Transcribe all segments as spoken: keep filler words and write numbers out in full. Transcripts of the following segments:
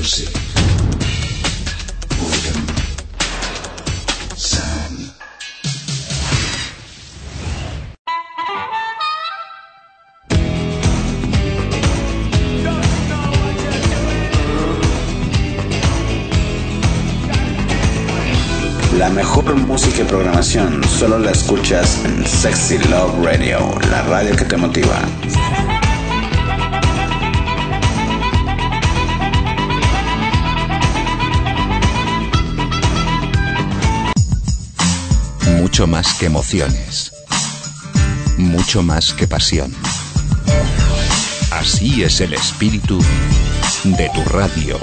music. Rhythm. Sound. La mejor música y programación solo la escuchas en Sexy Love Radio, la radio que te motiva. Mucho más que emociones, mucho más que pasión. Así es el espíritu de tu radio.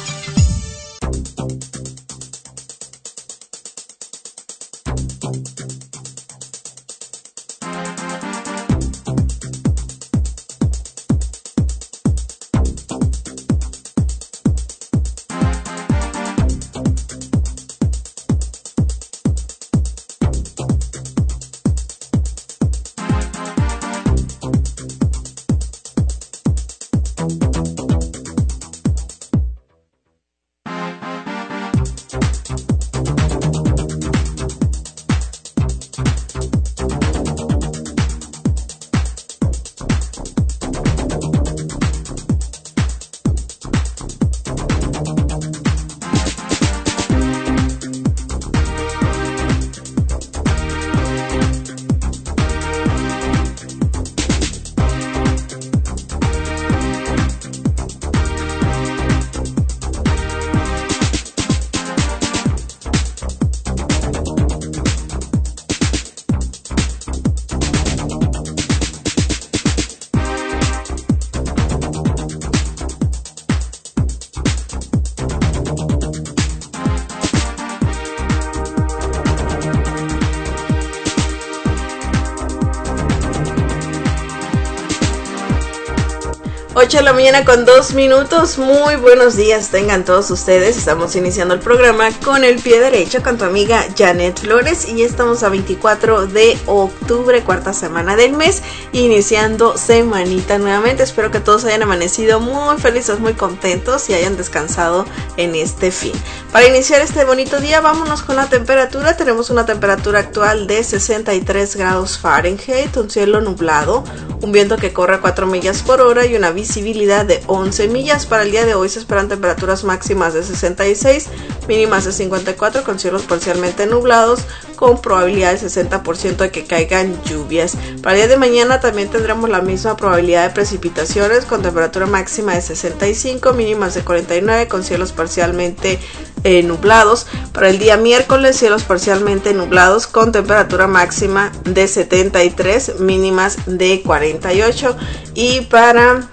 ocho de la mañana con dos minutos, muy buenos días tengan todos ustedes. Estamos iniciando el programa con el pie derecho con tu amiga Janet Flores y estamos a veinticuatro de octubre, cuarta semana del mes, iniciando semanita nuevamente. Espero que todos hayan amanecido muy felices, muy contentos y hayan descansado en este fin. Para iniciar este bonito día, vámonos con la temperatura. Tenemos una temperatura actual de sesenta y tres grados Fahrenheit, un cielo nublado, un viento que corre a cuatro millas por hora y una visibilidad de once millas. Para el día de hoy se esperan temperaturas máximas de sesenta y seis, mínimas de cincuenta y cuatro, con cielos parcialmente nublados, con probabilidad del sesenta por ciento de que caigan lluvias. Para el día de mañana también tendremos la misma probabilidad de precipitaciones, con temperatura máxima de sesenta y cinco, mínimas de cuarenta y nueve, con cielos parcialmente eh, nublados. Para el día miércoles, cielos parcialmente nublados, con temperatura máxima de setenta y tres, mínimas de cuarenta y ocho. Y para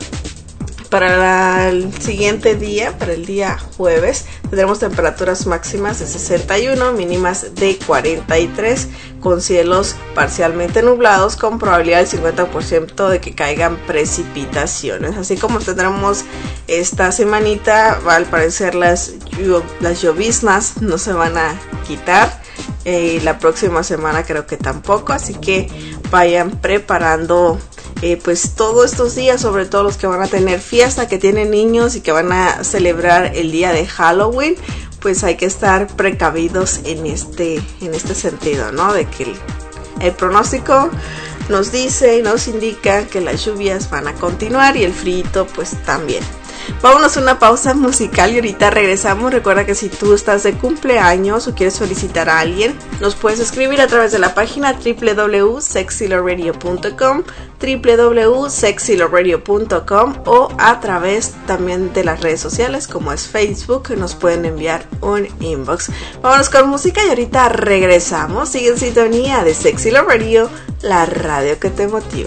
Para la, el siguiente día, para el día jueves, tendremos temperaturas máximas de sesenta y uno, mínimas de cuarenta y tres, con cielos parcialmente nublados, con probabilidad del cincuenta por ciento de que caigan precipitaciones. Así como tendremos esta semanita, al parecer las, las lloviznas no se van a quitar. Eh, la próxima semana creo que tampoco, así que vayan preparando Eh, pues todos estos días, sobre todo los que van a tener fiesta, que tienen niños y que van a celebrar el día de Halloween, pues hay que estar precavidos en este, en este sentido, ¿no? De que el, el pronóstico nos dice y nos indica que las lluvias van a continuar y el frío pues también. Vámonos a una pausa musical y ahorita regresamos. Recuerda que si tú estás de cumpleaños o quieres felicitar a alguien, nos puedes escribir a través de la página doble u doble u doble u punto sexy love radio punto com, doble u doble u doble u punto sexy love radio punto com, o a través también de las redes sociales como es Facebook, nos pueden enviar un inbox. Vámonos con música y ahorita regresamos. Sigue en sintonía de Sexy Love Radio, la radio que te motiva.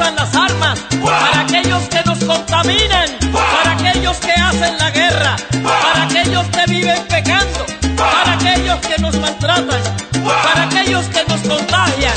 usan las armas, para aquellos que nos contaminan, para aquellos que hacen la guerra, para aquellos que viven pecando, para aquellos que nos maltratan, para aquellos que nos contagian.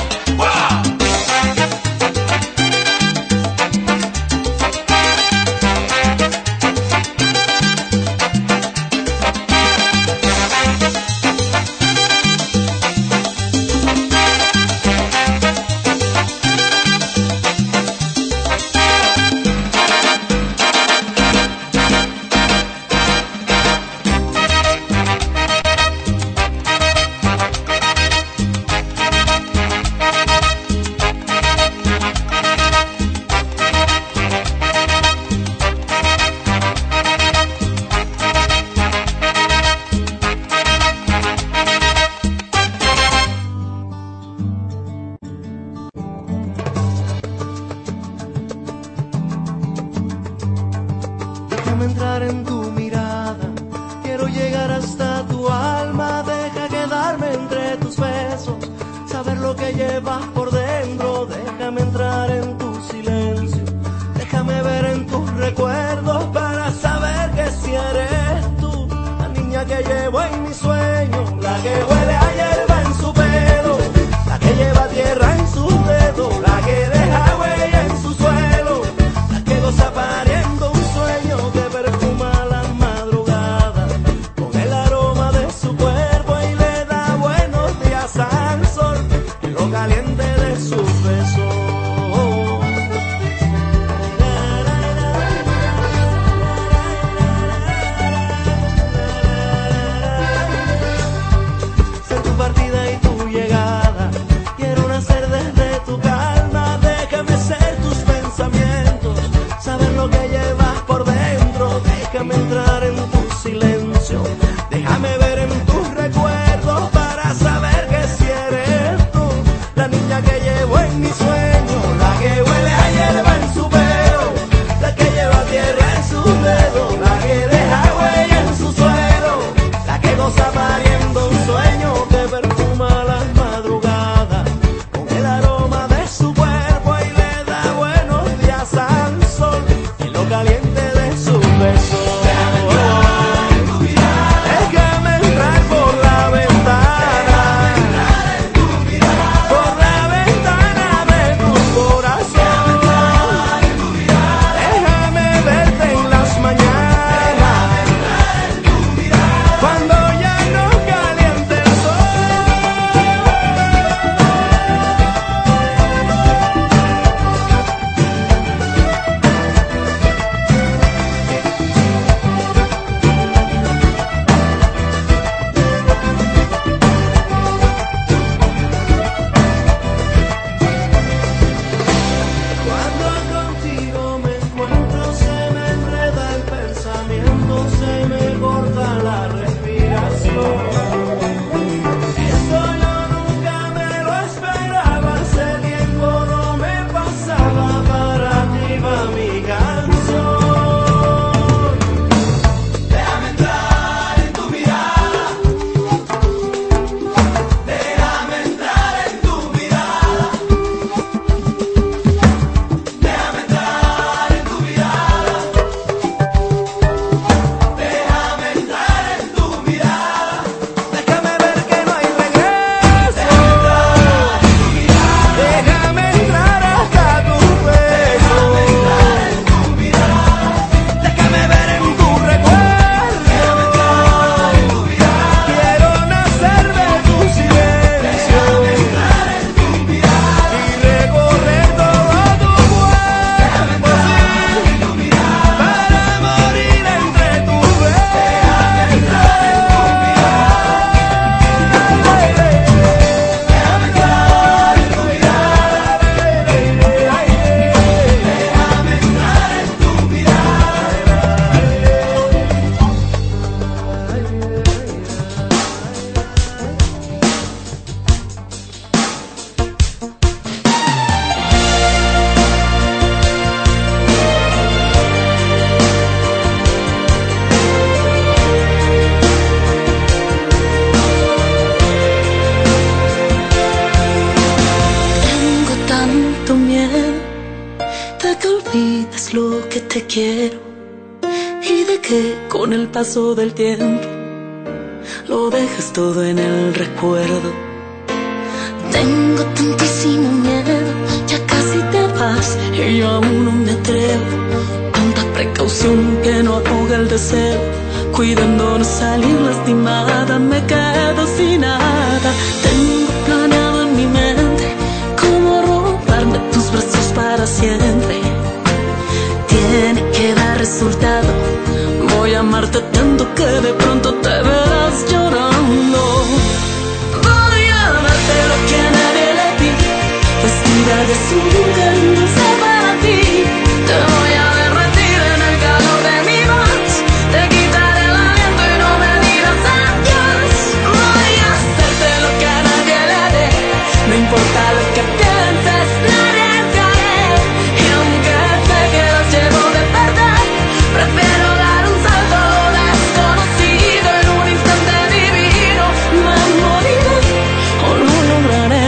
te quiero y de que con el paso del tiempo lo dejas todo en el recuerdo. Tengo tantísimo miedo, ya casi te vas y yo aún no me atrevo. Tanta precaución que no ahoga el deseo, cuidando no salir lastimada, me quedo sin nada. Tengo planeado en mi mente cómo robarme tus brazos para siempre. Tiene que dar resultado, voy a amarte tanto que de pronto te verás llorando. Voy a darte lo que a nadie le di, vestida de azúcar dulce para ti. Te voy a derretir en el calor de mi voz, te quitaré el aliento y no me dirás adiós. Voy a hacerte lo que a nadie le dé, no importa lo que pienses, me arriesgaré. Y aunque sé que las llevo de perder, prefiero dar un salto desconocido en un instante divino. Me moriré o lo lograré.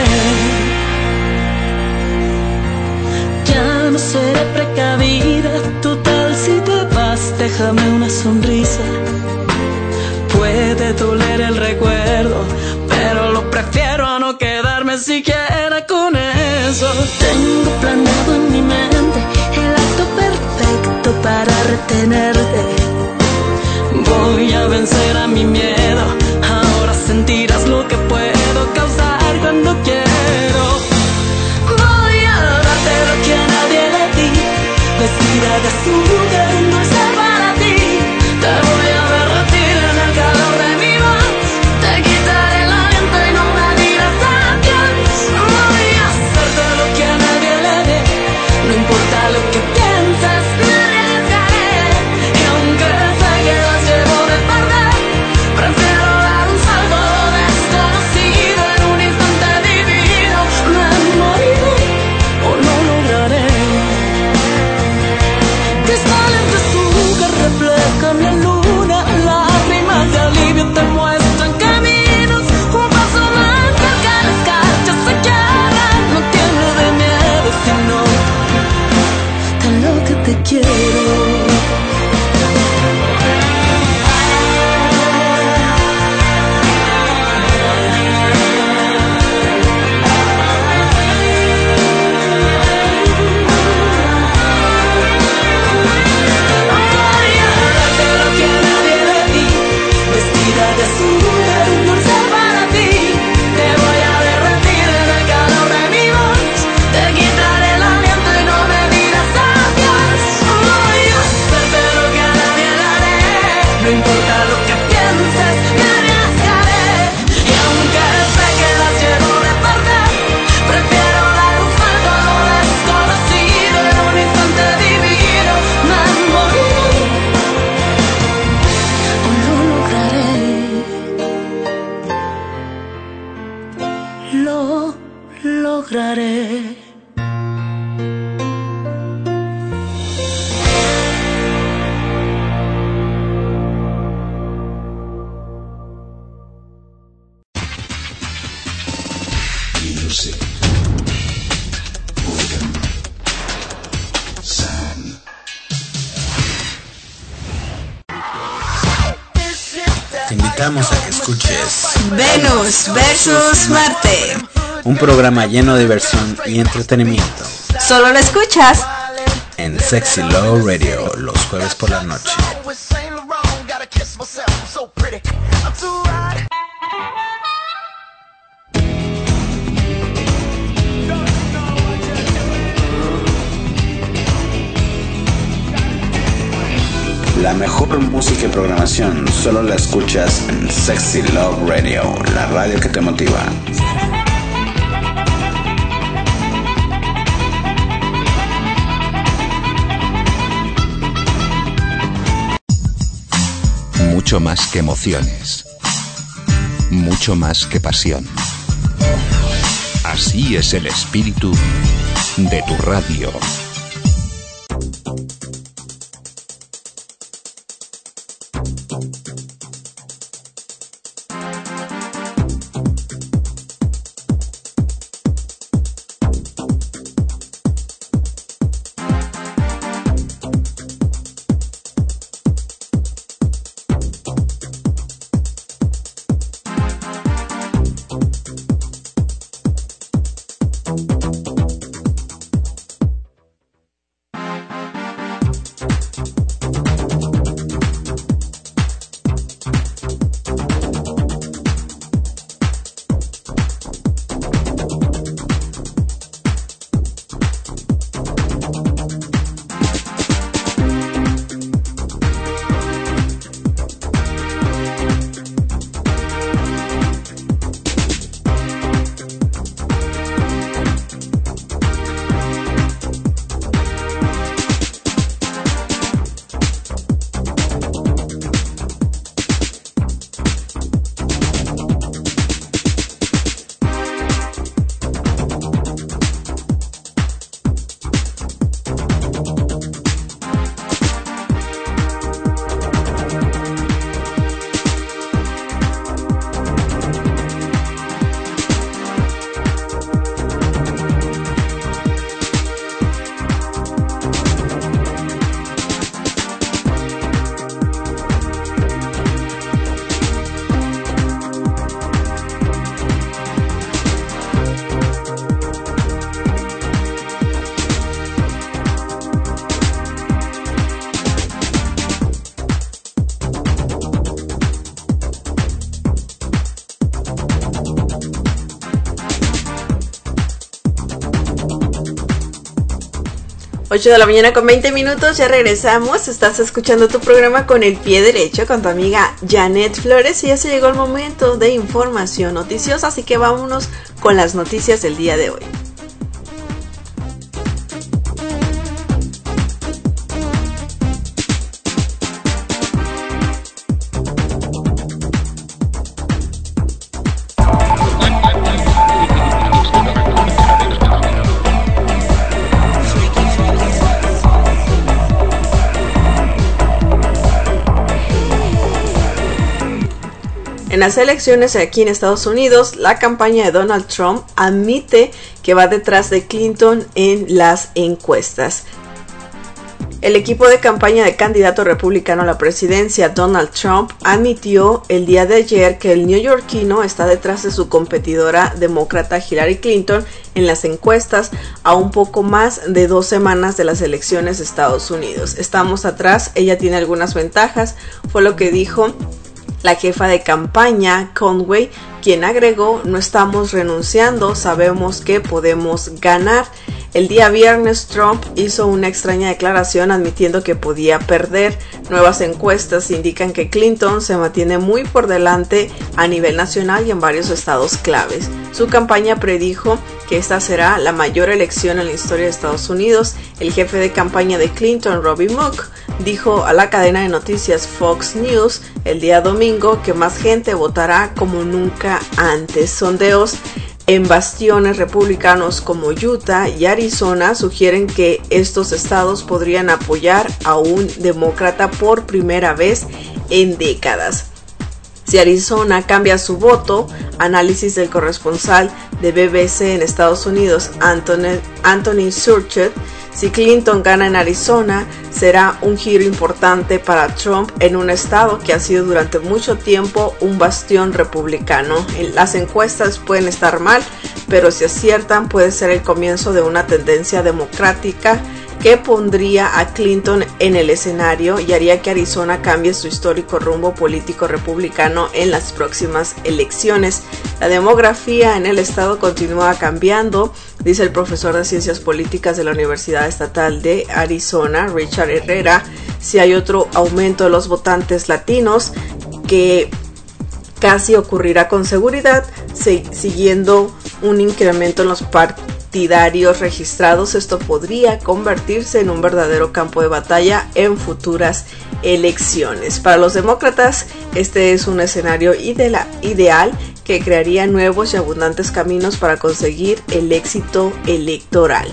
Ya no seré precavida, total si te vas, déjame una sonrisa. Puede doler el recuerdo, pero lo prefiero a no quedarme siquiera con eso. Tengo planeado en mi mente el acto perfecto para retenerte. Voy a vencer a mi miedo, ahora sentirás lo que puedo causar cuando quiero. Voy a darte lo que a nadie le di, vestida de azúcar dulce para ti. Te voy a derretir en el calor de mi voz, te quitaré el aliento y no me dirás adiós. Voy a hacerte lo que a nadie le dé, no importa lo que pienses, me arriesgaré. Y aunque sé que las llevo de perder, prefiero dar un salto desconocido en un instante divino. Me moriré o lo lograré. Cristales de azúcar reflejan la luna, lágrimas de alivio te muestran caminos. Un paso más cerca, las escarcha se quiebran. No tiemblo de miedo, sino tan lo que te quiero. Voy a darte lo que a nadie le di, vestida de azúcar dulce para ti. Te voy a derretir en el calor de mi voz, te quitaré el aliento y no me dirás adiós. Voy a hacerte lo que a nadie le haré, no importa lo que pienses, me arriesgaré. Y aunque sé que las llevo de perder, prefiero dar un salto a lo desconocido en un instante divino. Me moriré o lo lograré. Lo lograré. Music. Rhythm. Sound. Te invitamos a que escuches Venus versus Marte. un programa lleno de diversión y entretenimiento Solo lo escuchas en Sexy Love Radio los jueves por la noche. La mejor música y programación solo la escuchas en Sexy Love Radio, la radio que te motiva. Mucho más que emociones. Mucho más que pasión. Así es el espíritu de tu radio. ocho de la mañana con veinte minutos, ya regresamos. Estás escuchando tu programa Con el Pie Derecho con tu amiga Janet Flores y ya se llegó el momento de información noticiosa, así que vámonos con las noticias del día de hoy. En las elecciones aquí en Estados Unidos, la campaña de Donald Trump admite que va detrás de Clinton en las encuestas. El equipo de campaña de candidato republicano a la presidencia, Donald Trump, admitió el día de ayer que el neoyorquino está detrás de su competidora demócrata Hillary Clinton en las encuestas a un poco más de dos semanas de las elecciones de Estados Unidos. Estamos atrás, ella tiene algunas ventajas, fue lo que dijo la jefa de campaña, Conway, quien agregó: no estamos renunciando, sabemos que podemos ganar. El día viernes, Trump hizo una extraña declaración admitiendo que podía perder. Nuevas encuestas indican que Clinton se mantiene muy por delante a nivel nacional y en varios estados claves. Su campaña predijo que esta será la mayor elección en la historia de Estados Unidos. El jefe de campaña de Clinton, Robbie Mook, dijo a la cadena de noticias Fox News el día domingo que más gente votará como nunca antes. Sondeos en bastiones republicanos como Utah y Arizona sugieren que estos estados podrían apoyar a un demócrata por primera vez en décadas. Si Arizona cambia su voto, análisis del corresponsal de B B C en Estados Unidos, Anthony, Anthony Surchet, si Clinton gana en Arizona, será un giro importante para Trump en un estado que ha sido durante mucho tiempo un bastión republicano. Las encuestas pueden estar mal, pero si aciertan puede ser el comienzo de una tendencia democrática que pondría a Clinton en el escenario y haría que Arizona cambie su histórico rumbo político republicano en las próximas elecciones. La demografía en el estado continúa cambiando, dice el profesor de Ciencias Políticas de la Universidad Estatal de Arizona, Richard Herrera. Si hay otro aumento de los votantes latinos, que casi ocurrirá con seguridad, siguiendo un incremento en los partidos registrados, esto podría convertirse en un verdadero campo de batalla en futuras elecciones. Para los demócratas, este es un escenario ideal que crearía nuevos y abundantes caminos para conseguir el éxito electoral.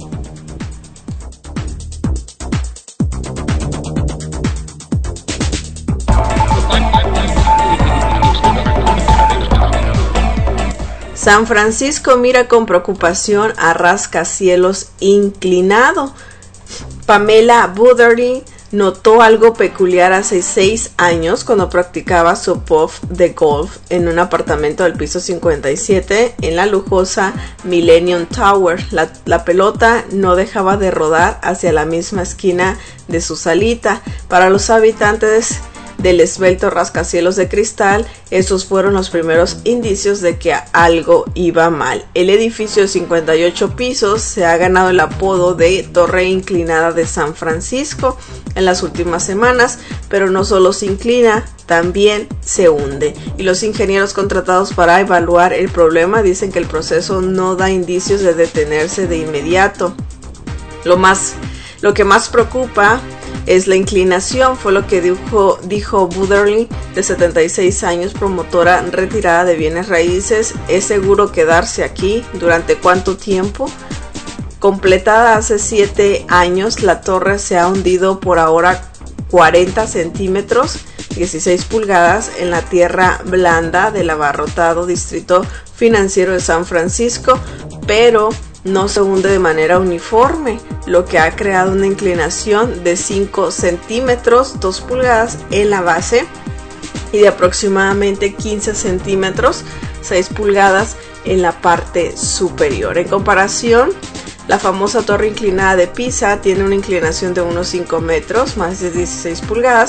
San Francisco mira con preocupación a rascacielos inclinado. Pamela Boudry notó algo peculiar hace seis años cuando practicaba su putt de golf en un apartamento del piso cincuenta y siete en la lujosa Millennium Tower. La, la pelota no dejaba de rodar hacia la misma esquina de su salita. Para los habitantes del esbelto rascacielos de cristal, esos fueron los primeros indicios de que algo iba mal. El edificio de cincuenta y ocho pisos se ha ganado el apodo de Torre Inclinada de San Francisco en las últimas semanas, pero no solo se inclina, también se hunde. Y los ingenieros contratados para evaluar el problema dicen que el proceso no da indicios de detenerse de inmediato. Lo más, lo que más preocupa es la inclinación, fue lo que dijo, dijo Boudry, de setenta y seis años, promotora retirada de bienes raíces. ¿Es seguro quedarse aquí? ¿Durante cuánto tiempo? Completada hace siete años, la torre se ha hundido por ahora cuarenta centímetros, dieciséis pulgadas, en la tierra blanda del abarrotado distrito financiero de San Francisco, pero no se hunde de manera uniforme, lo que ha creado una inclinación de cinco centímetros, dos pulgadas en la base y de aproximadamente quince centímetros, seis pulgadas en la parte superior. En comparación, la famosa torre inclinada de Pisa tiene una inclinación de unos cinco metros, más de dieciséis pulgadas,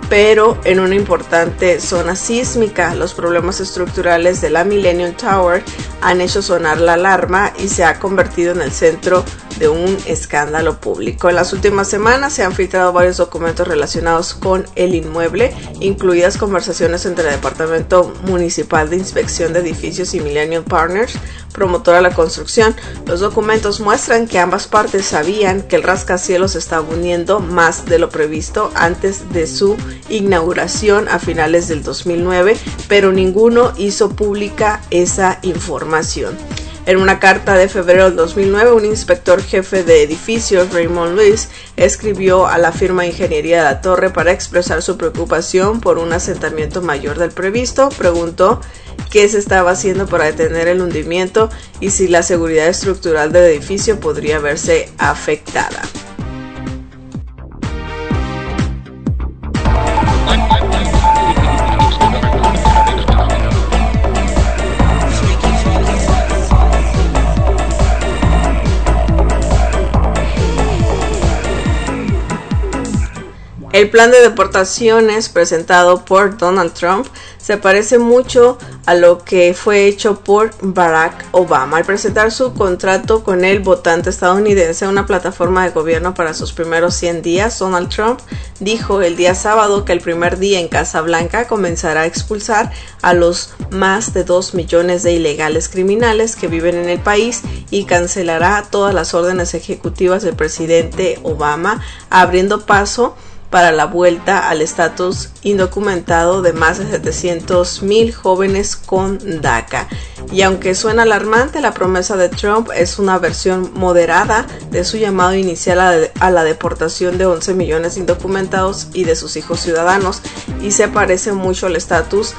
pero en una importante zona sísmica. Los problemas estructurales de la Millennium Tower han hecho sonar la alarma y se ha convertido en el centro de un escándalo público. En las últimas semanas se han filtrado varios documentos relacionados con el inmueble, incluidas conversaciones entre el Departamento Municipal de Inspección de Edificios y Millennium Partners, promotora de la construcción. Los documentos muestran que ambas partes sabían que el rascacielos estaba hundiendo más de lo previsto antes de su inauguración a finales del dos mil nueve, pero ninguno hizo pública esa información. En una carta de febrero del dos mil nueve, un inspector jefe de edificios, Raymond Lewis, escribió a la firma de ingeniería de la torre para expresar su preocupación por un asentamiento mayor del previsto. Preguntó qué se estaba haciendo para detener el hundimiento y si la seguridad estructural del edificio podría verse afectada. El plan de deportaciones presentado por Donald Trump se parece mucho a lo que fue hecho por Barack Obama al presentar su contrato con el votante estadounidense, una plataforma de gobierno para sus primeros cien días. Donald Trump dijo el día sábado que el primer día en Casa Blanca comenzará a expulsar a los más de dos millones de ilegales criminales que viven en el país y cancelará todas las órdenes ejecutivas del presidente Obama, abriendo paso para la vuelta al estatus indocumentado de más de setecientos mil jóvenes con DACA. Y aunque suena alarmante, la promesa de Trump es una versión moderada de su llamado inicial a, de, a la deportación de once millones de indocumentados y de sus hijos ciudadanos, y se parece mucho al estatus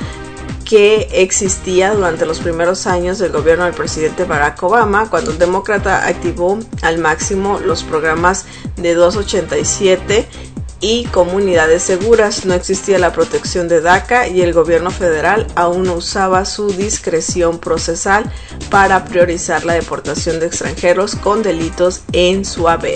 que existía durante los primeros años del gobierno del presidente Barack Obama, cuando el demócrata activó al máximo los programas de doscientos ochenta y siete y comunidades seguras. No existía la protección de DACA y el gobierno federal aún no usaba su discreción procesal para priorizar la deportación de extranjeros con delitos en su haber.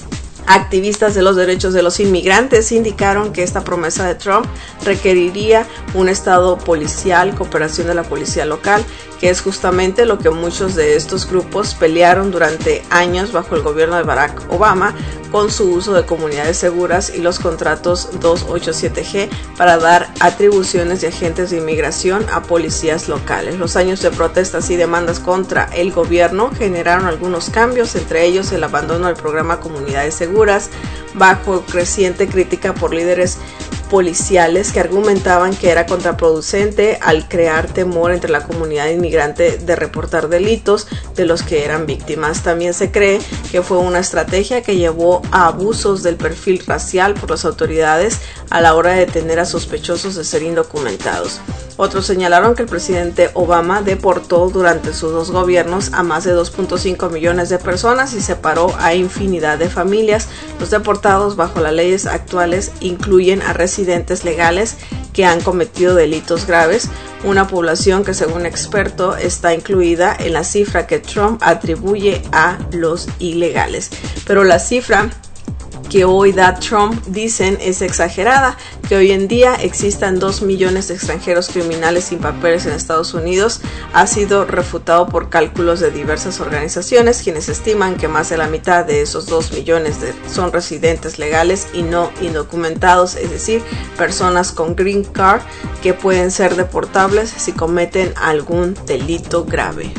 Activistas de los derechos de los inmigrantes indicaron que esta promesa de Trump requeriría un estado policial, cooperación de la policía local, que es justamente lo que muchos de estos grupos pelearon durante años bajo el gobierno de Barack Obama, con su uso de comunidades seguras y los contratos doscientos ochenta y siete G para dar atribuciones de agentes de inmigración a policías locales. Los años de protestas y demandas contra el gobierno generaron algunos cambios, entre ellos el abandono del programa Comunidades Seguras, bajo creciente crítica por líderes policiales que argumentaban que era contraproducente al crear temor entre la comunidad inmigrante de reportar delitos de los que eran víctimas. También se cree que fue una estrategia que llevó a abusos del perfil racial por las autoridades a la hora de detener a sospechosos de ser indocumentados. Otros señalaron que el presidente Obama deportó durante sus dos gobiernos a más de dos punto cinco millones de personas y separó a infinidad de familias. Los deportados bajo las leyes actuales incluyen a residentes legales que han cometido delitos graves, una población que según experto está incluida en la cifra que Trump atribuye a los ilegales. Pero la cifra que hoy da Trump, dicen, es exagerada, que hoy en día existan dos millones de extranjeros criminales sin papeles en Estados Unidos, ha sido refutado por cálculos de diversas organizaciones, quienes estiman que más de la mitad de esos dos millones de, son residentes legales y no indocumentados, es decir, personas con green card que pueden ser deportables si cometen algún delito grave.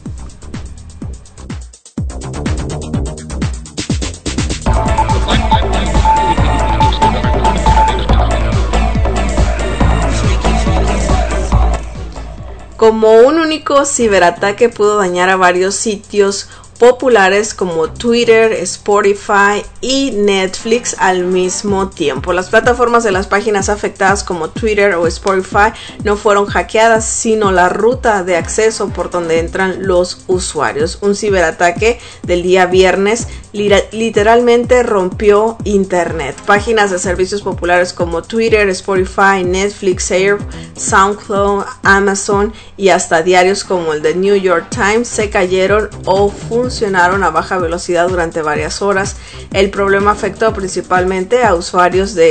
Como un único ciberataque pudo dañar a varios sitios populares como Twitter, Spotify y Netflix al mismo tiempo. Las plataformas de las páginas afectadas como Twitter o Spotify no fueron hackeadas, sino la ruta de acceso por donde entran los usuarios. Un ciberataque del día viernes literalmente rompió internet. Páginas de servicios populares como Twitter, Spotify, Netflix, Air, SoundCloud, Amazon y hasta diarios como el The New York Times se cayeron o funcionaron a baja velocidad durante varias horas. El problema afectó principalmente a usuarios de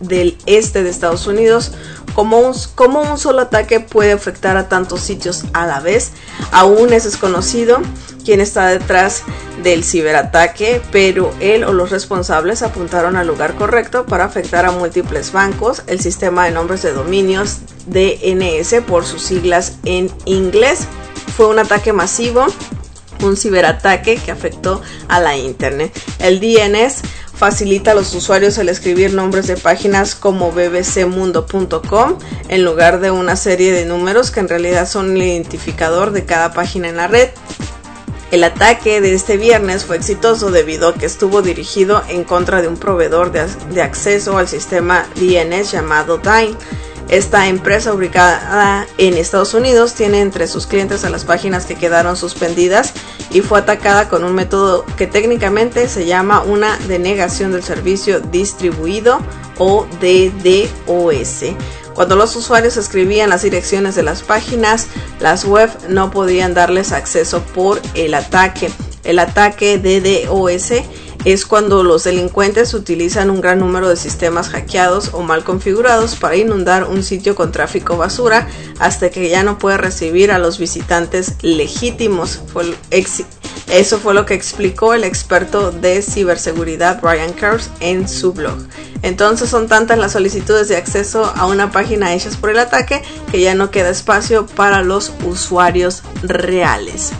del este de Estados Unidos. Como un, como un solo ataque puede afectar a tantos sitios a la vez, aún es desconocido quién está detrás del ciberataque, pero él o los responsables apuntaron al lugar correcto para afectar a múltiples bancos, el sistema de nombres de dominios D N S por sus siglas en inglés. Fue un ataque masivo, un ciberataque que afectó a la internet. El D N S facilita a los usuarios el escribir nombres de páginas como b b c mundo punto com en lugar de una serie de números que en realidad son el identificador de cada página en la red. El ataque de este viernes fue exitoso debido a que estuvo dirigido en contra de un proveedor de, de acceso al sistema D N S llamado Dyn. Esta empresa ubicada en Estados Unidos tiene entre sus clientes a las páginas que quedaron suspendidas y fue atacada con un método que técnicamente se llama una denegación del servicio distribuido o D D o S. Cuando los usuarios escribían las direcciones de las páginas, las web no podían darles acceso por el ataque. El ataque D D o S es cuando los delincuentes utilizan un gran número de sistemas hackeados o mal configurados para inundar un sitio con tráfico basura hasta que ya no puede recibir a los visitantes legítimos. Eso fue lo que explicó el experto de ciberseguridad Brian Kers en su blog. Entonces son tantas las solicitudes de acceso a una página hechas por el ataque que ya no queda espacio para los usuarios reales.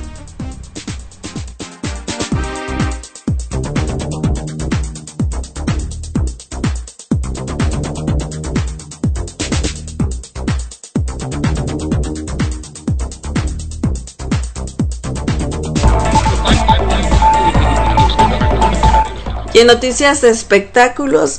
Y en noticias de espectáculos,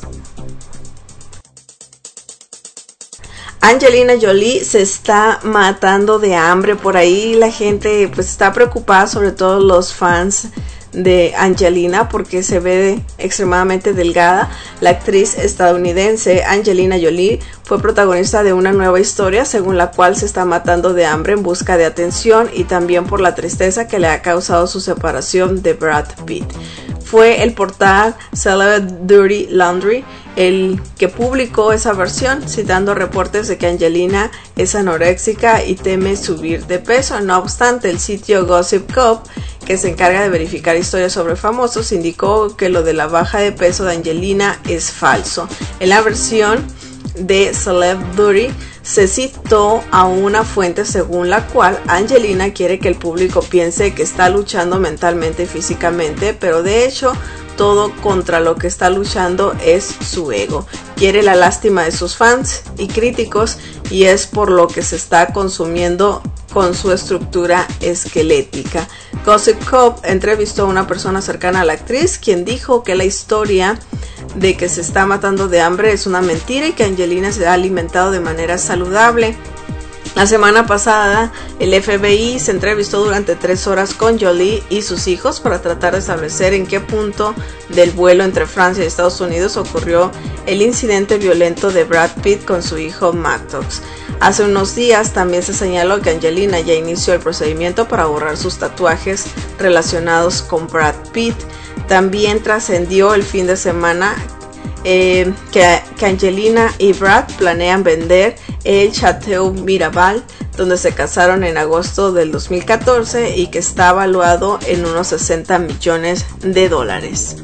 Angelina Jolie se está matando de hambre. Por ahí la gente pues está preocupada, sobre todo los fans de Angelina, porque se ve extremadamente delgada. La actriz estadounidense Angelina Jolie fue protagonista de una nueva historia según la cual se está matando de hambre en busca de atención y también por la tristeza que le ha causado su separación de Brad Pitt. Fue el portal Celeb Dirty Laundry el que publicó esa versión, citando reportes de que Angelina es anoréxica y teme subir de peso. No obstante, el sitio Gossip Cop, que se encarga de verificar historias sobre famosos, indicó que lo de la baja de peso de Angelina es falso. En la versión de Celeb Dirty se citó a una fuente según la cual Angelina quiere que el público piense que está luchando mentalmente y físicamente, pero de hecho todo contra lo que está luchando es su ego. Quiere la lástima de sus fans y críticos y es por lo que se está consumiendo con su estructura esquelética. Gossip Cop entrevistó a una persona cercana a la actriz, quien dijo que la historia de que se está matando de hambre es una mentira y que Angelina se ha alimentado de manera saludable. La semana pasada, el F B I se entrevistó durante tres horas con Jolie y sus hijos para tratar de establecer en qué punto del vuelo entre Francia y Estados Unidos ocurrió el incidente violento de Brad Pitt con su hijo Maddox. Hace unos días también se señaló que Angelina ya inició el procedimiento para borrar sus tatuajes relacionados con Brad Pitt. También trascendió el fin de semana Eh, que, que Angelina y Brad planean vender el Chateau Miraval, donde se casaron en agosto del dos mil catorce y que está valuado en unos sesenta millones de dólares.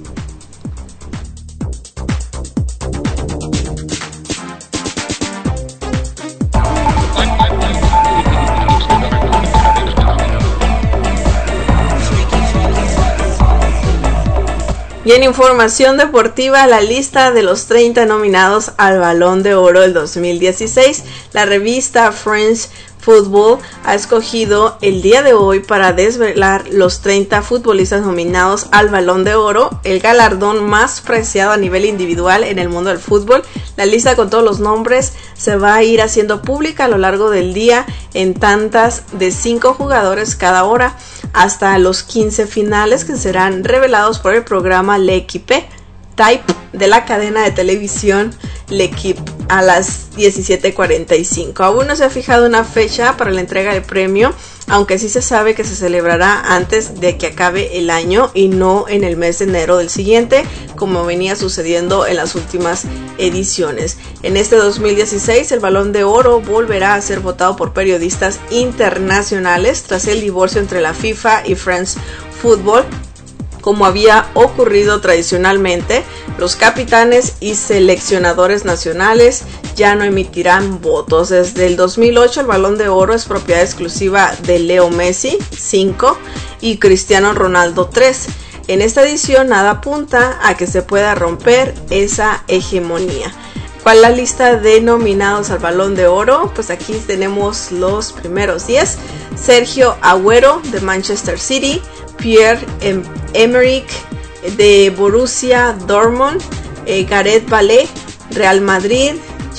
Y en información deportiva, la lista de los treinta nominados al Balón de Oro del dos mil dieciséis, la revista French Football ha escogido el día de hoy para desvelar los treinta futbolistas nominados al Balón de Oro, el galardón más preciado a nivel individual en el mundo del fútbol. La lista con todos los nombres se va a ir haciendo pública a lo largo del día en tandas de cinco jugadores cada hora, hasta los quince finales que serán revelados por el programa L'Équipe Type de la cadena de televisión L'Equipe a las diecisiete cuarenta y cinco. Aún no se ha fijado una fecha para la entrega del premio, aunque sí se sabe que se celebrará antes de que acabe el año y no en el mes de enero del siguiente, como venía sucediendo en las últimas ediciones. En este dos mil dieciséis, el Balón de Oro volverá a ser votado por periodistas internacionales tras el divorcio entre la FIFA y France Football. Como había ocurrido tradicionalmente, los capitanes y seleccionadores nacionales ya no emitirán votos. Desde el dos mil ocho el Balón de Oro es propiedad exclusiva de Leo Messi, cinco, y Cristiano Ronaldo, tres. En esta edición nada apunta a que se pueda romper esa hegemonía. ¿Cuál es la lista de nominados al Balón de Oro? Pues aquí tenemos los primeros diez. Sergio Agüero de Manchester City, Pierre-Emerick de Borussia Dortmund, eh, Gareth Bale, Real Madrid,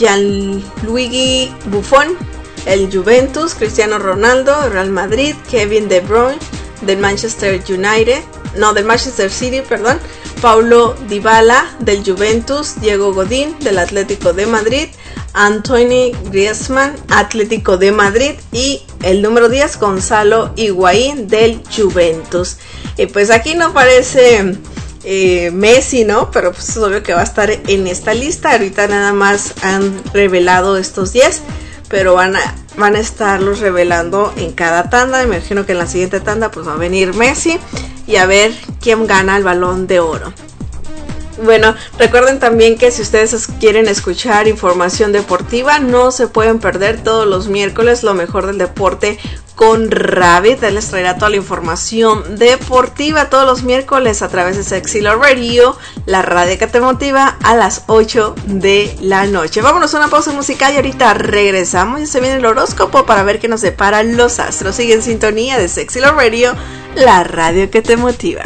Gianluigi Buffon, el Juventus, Cristiano Ronaldo, Real Madrid, Kevin De Bruyne del Manchester United, no, del Manchester City, perdón, Paulo Dybala del Juventus, Diego Godín del Atlético de Madrid, Anthony Griezmann, Atlético de Madrid, y el número diez, Gonzalo Higuaín del Juventus. Y pues aquí no aparece eh, Messi, ¿no? Pero pues es obvio que va a estar en esta lista. Ahorita nada más han revelado estos diez, pero van a, van a estarlos revelando en cada tanda. Me imagino que en la siguiente tanda pues va a venir Messi y a ver quién gana el Balón de Oro. Bueno, recuerden también que si ustedes quieren escuchar información deportiva, no se pueden perder todos los miércoles lo mejor del deporte con Rabbit. Él les traerá toda la información deportiva todos los miércoles a través de Sexy Love Radio, la radio que te motiva, a las ocho de la noche. Vámonos a una pausa musical y ahorita regresamos y se viene el horóscopo para ver qué nos deparan los astros. Sigue en sintonía de Sexy Love Radio, la radio que te motiva.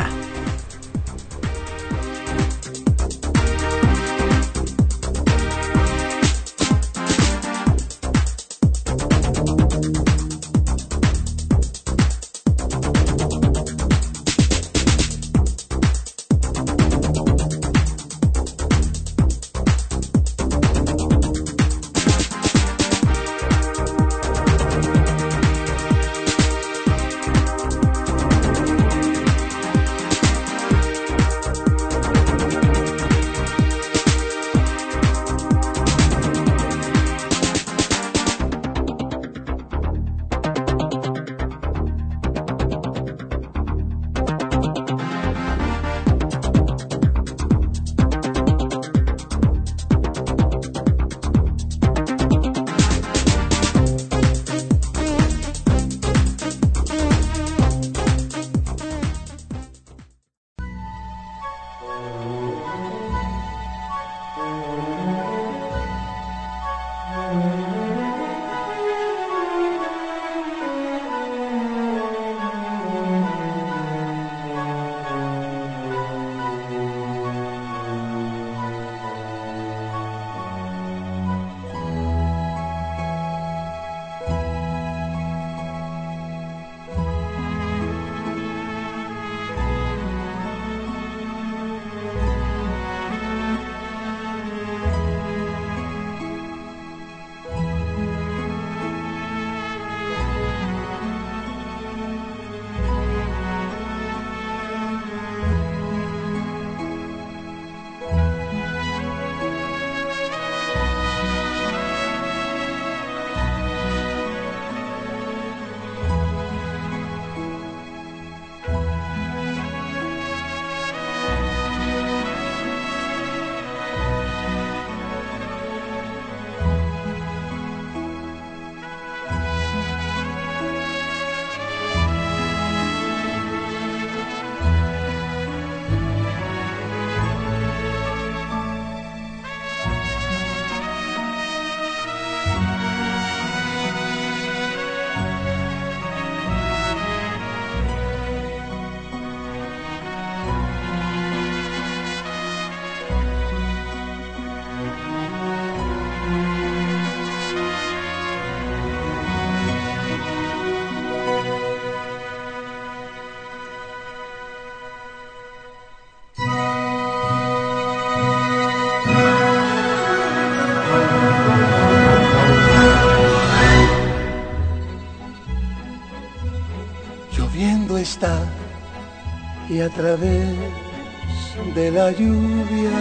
está, y a través de la lluvia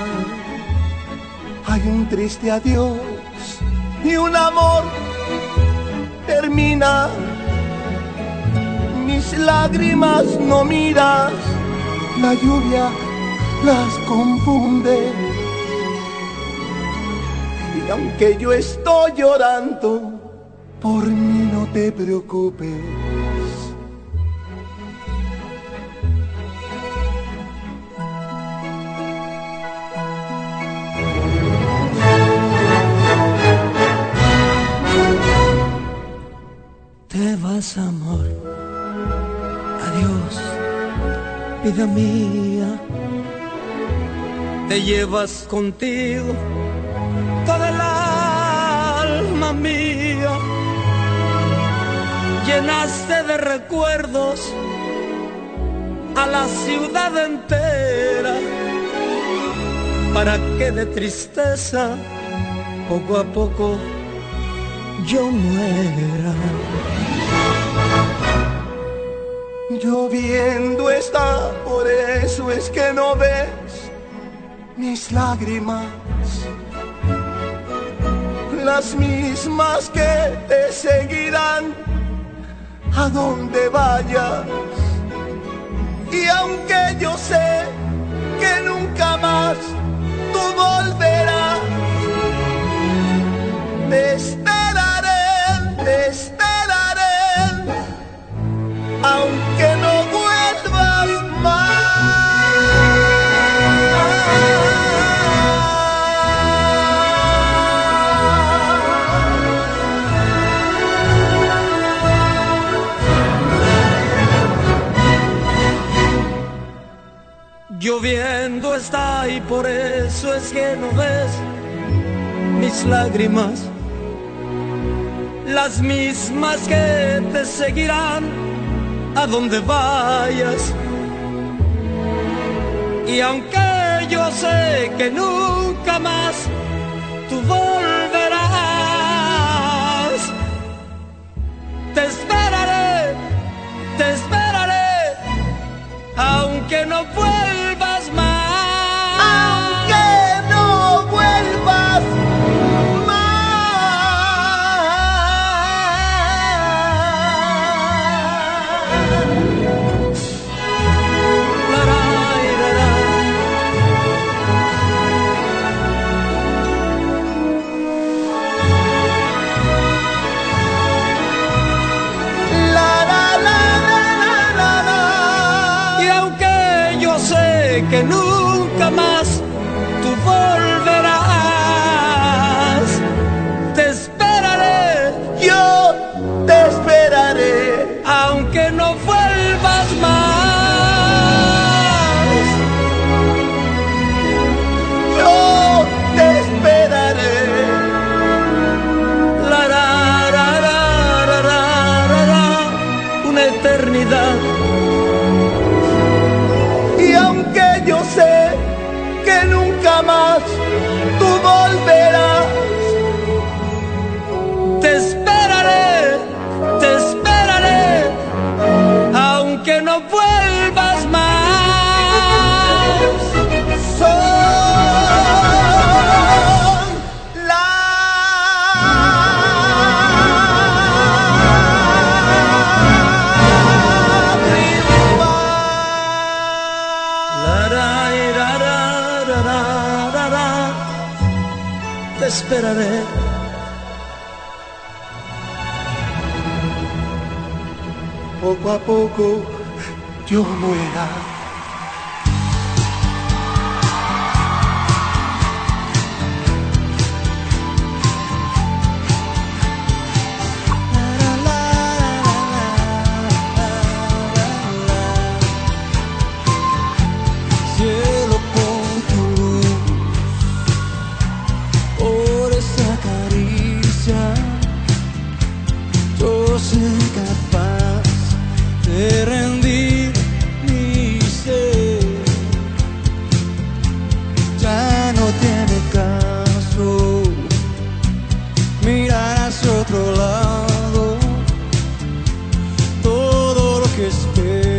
hay un triste adiós y un amor termina. Mis lágrimas no miras, la lluvia las confunde. Y aunque yo estoy llorando, por mí no te preocupes. Te vas, amor, adiós, vida mía. Te llevas contigo toda el alma mía. Llenaste de recuerdos a la ciudad entera, para que de tristeza poco a poco yo muera. Lloviendo está, por eso es que no ves mis lágrimas, las mismas que te seguirán a donde vayas. Y aunque yo sé que nunca más tú volverás, te esperaré, te esperaré, aunque no vuelvas más. Lloviendo está y por eso es que no ves mis lágrimas, las mismas que te seguirán a donde vayas. Y aunque yo sé que nunca más tú volverás, te esperaré, te esperaré, aunque no vuelvas más. Aunque no vuelvas que nunca más tú volverás. Te esperaré, yo te esperaré, aunque no vuelvas más. Yo te esperaré. La, ra, ra, ra, ra, ra, ra, una eternidad. Yo sé que nunca más tú volverás. Te esperaré, te esperaré, aunque no vuelvas más. Son te esperaré. Poco a poco yo muera. De rendir mi ser, ya no tiene caso mirar hacia otro lado. Todo lo que espero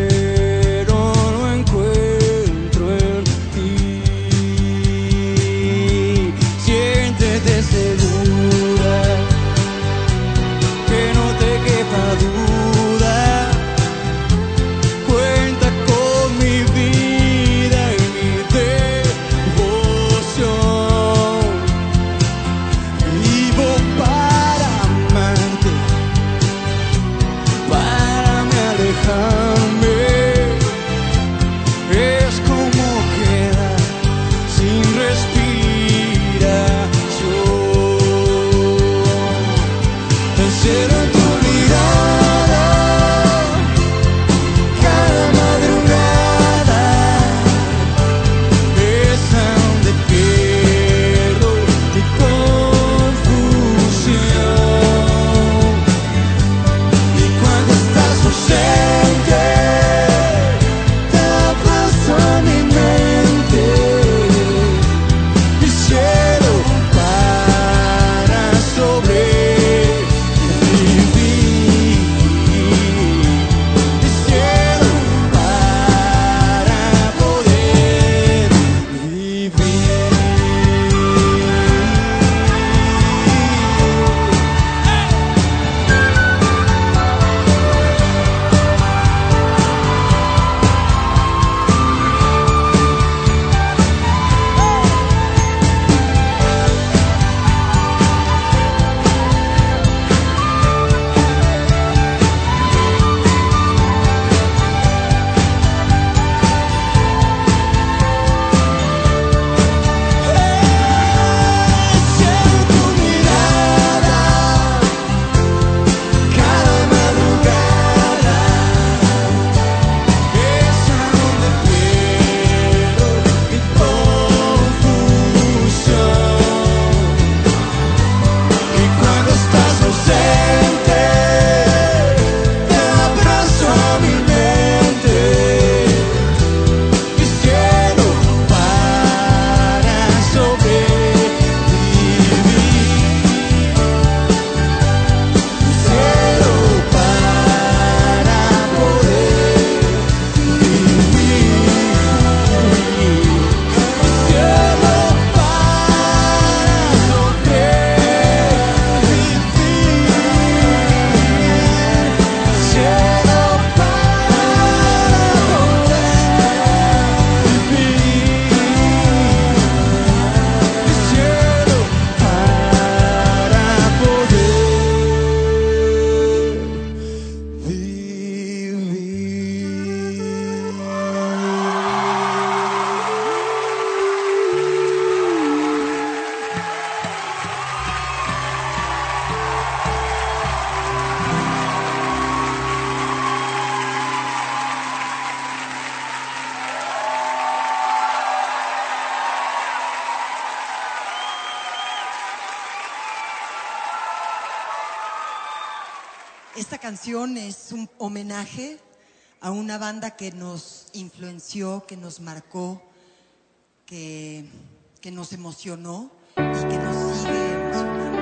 Esta canción es un homenaje a una banda que nos influenció, que nos marcó, que, que nos emocionó y que nos sigue emocionando.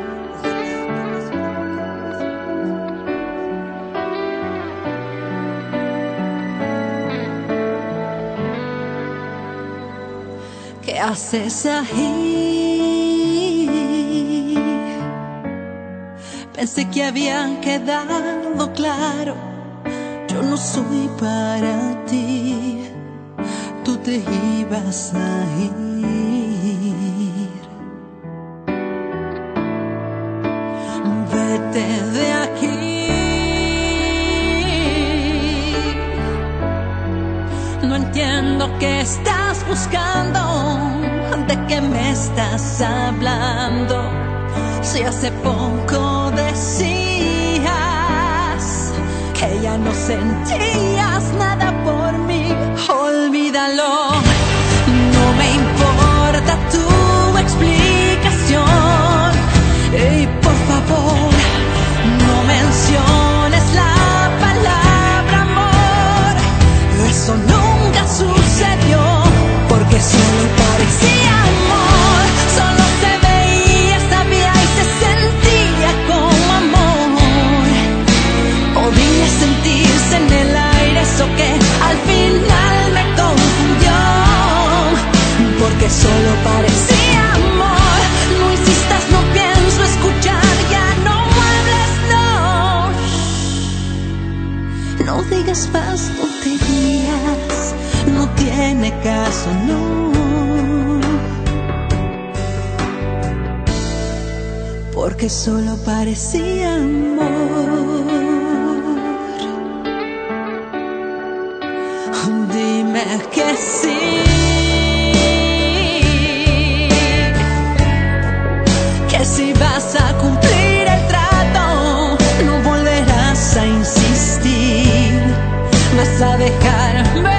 ¿Qué haces ahí? Pensé que había quedado claro, yo no soy para ti, tú te ibas a ir. Vete de aquí, no entiendo qué estás buscando, de qué me estás hablando. Si hace poco decías que ya no sentías nada por mí, olvídalo, no me importa tu explicación. Y por favor, no menciones la palabra amor, eso nunca sucedió, porque solo parecía amor, solo se veía, sabía y se sentía como amor. Podía sentirse en el aire eso que al final me confundió, porque solo parecía amor. No insistas, no pienso escuchar, ya no hables, no. No digas más tonterías, no tiene caso, no. Porque solo parecía amor. Dime que sí, que si vas a cumplir el trato, no volverás a insistir, vas a dejarme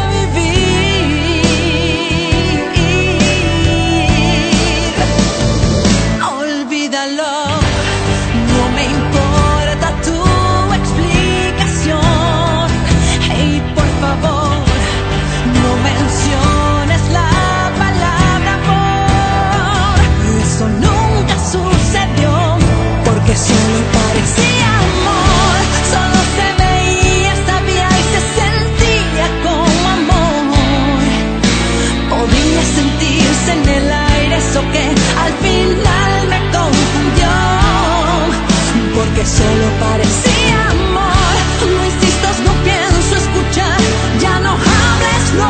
solo parecía amor, solo se veía, sabía y se sentía como amor. Podía sentirse en el aire eso que al final me confundió, porque solo parecía amor. No insistas, no pienso escuchar, ya no hables, no.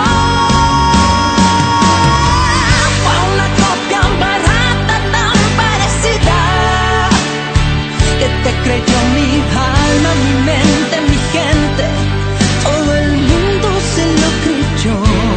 Fue una copia barata tan parecida que te creyó mi alma, mi mente, mi gente, todo el mundo se lo creyó,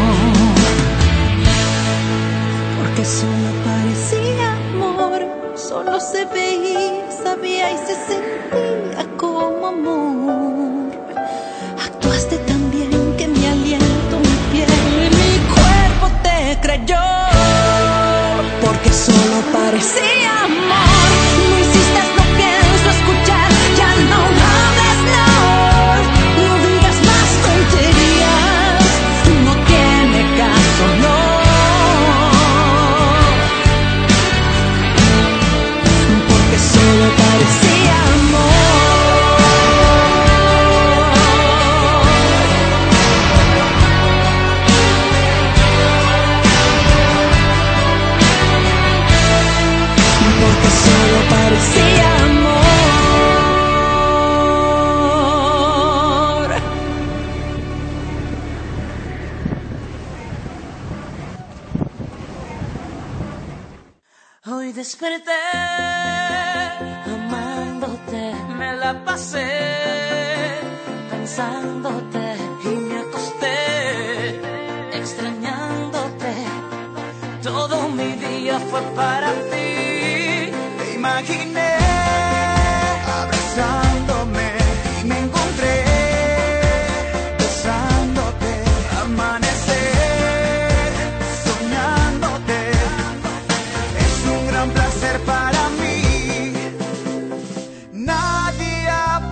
porque solo parecía amor, solo se veía, sabía y se sentía como amor. Actuaste tan bien que mi aliento, mi piel y mi cuerpo te creyó, porque solo parecía amor. No insistas, no pienso escuchar, ya no hables, no. No digas más tonterías, no tiene caso, no. Porque solo parecía amor. Porque solo parecía amor. Hoy desperté amándote, me la pasé pensándote y me acosté extrañándote. Todo mi día fue para ti. Te imaginé abrazándome y me encontré besándote, amanecer soñándote. Es un gran placer para mí. Nadie ha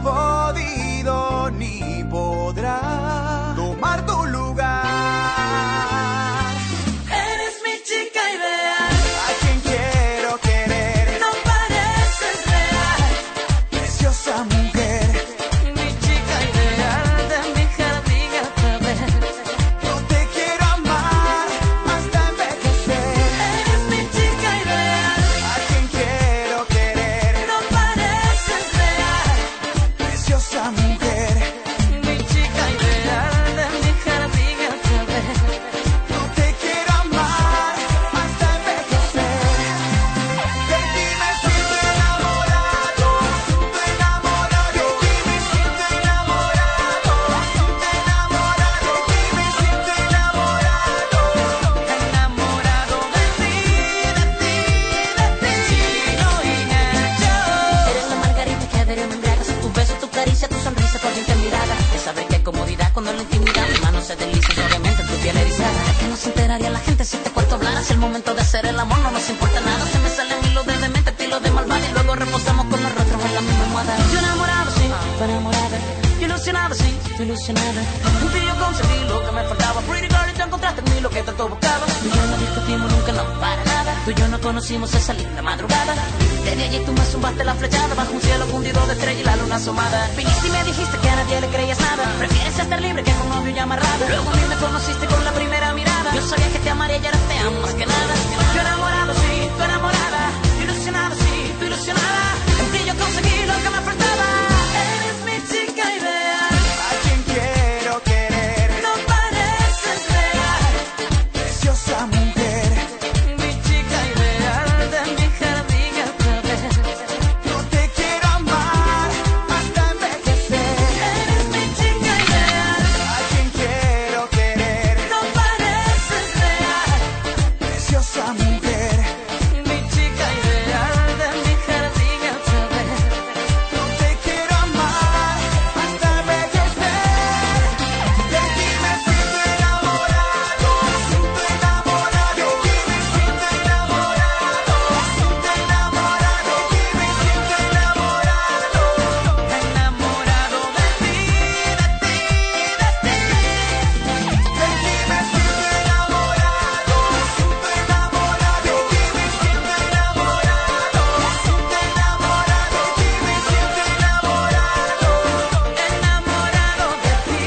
haría la gente si te cuento hablar? Es el momento de hacer el amor, no nos importa nada. Se me salen hilos de demente, estilo de malvada. Y luego reposamos con los rostros en la misma almohada. Yo enamorado, sí, tú enamorada. Yo ilusionado, sí, tú ilusionada. En ti yo conseguí lo que me faltaba. Pretty girl, y te encontraste en mí lo que tanto buscaba. Tú y yo no discutimos nunca, no, para nada. Tú y yo no conocimos esa linda madrugada. Desde allí tú me zumbaste la flechada bajo un cielo fundido de estrella y la luna asomada. Viniste y me dijiste que a nadie le creías nada. Prefieres estar libre que con novio y amarrado. Luego a mí me conociste con la primera mirada. Yo sabía que te amaría y ahora te amo más que nada. Yo enamorado, sí, tú enamorada. Ilusionado, sí, tú ilusionada. En ti yo conseguí lo que me faltaba. Eres mi chica ideal. A quien quiero querer. No pareces real. Preciosa mujer. Mi chica ideal de mi jardín otra vez. Yo te quiero amar hasta envejecer. Eres mi chica ideal. A quien quiero querer. No pareces real. Preciosa mujer. Mi chica ideal de mi jardín otra vez. Yo te quiero amar hasta envejecer. De ti me siento enamorado, siento enamorado. De ti me siento enamorado, siento enamorado. De ti me siento enamorado. Enamorado de ti, de ti, de ti. De ti me siento enamorado, siento enamorado. De ti me siento enamorado, siento enamorado. De ti me siento enamorado. Enamorado de ti.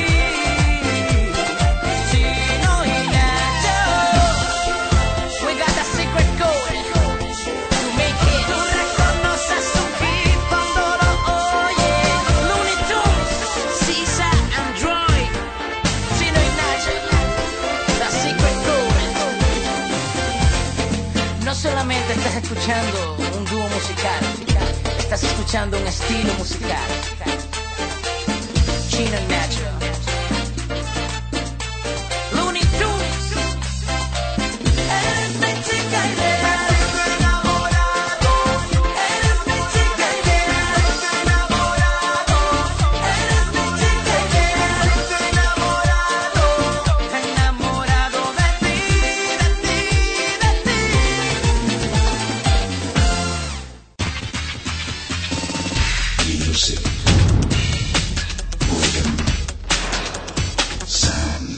Chino y Nacho. We got that secret code to make it. Tú reconoces un hit cuando lo oyes. Looney Tunes, Sisa, Android. Chino y Nacho. The secret code. No solamente estás escuchando un dúo musical, estás escuchando un estilo musical. Chino y Nacho. Looney Tunes. Eres mi chica ideal. Siento enamorado, Eres mi chica ideal. siento enamorado. Eres mi chica ideal. Siento enamorado. Enamorado de ti, de ti, de ti. Music. Rhythm. Sound.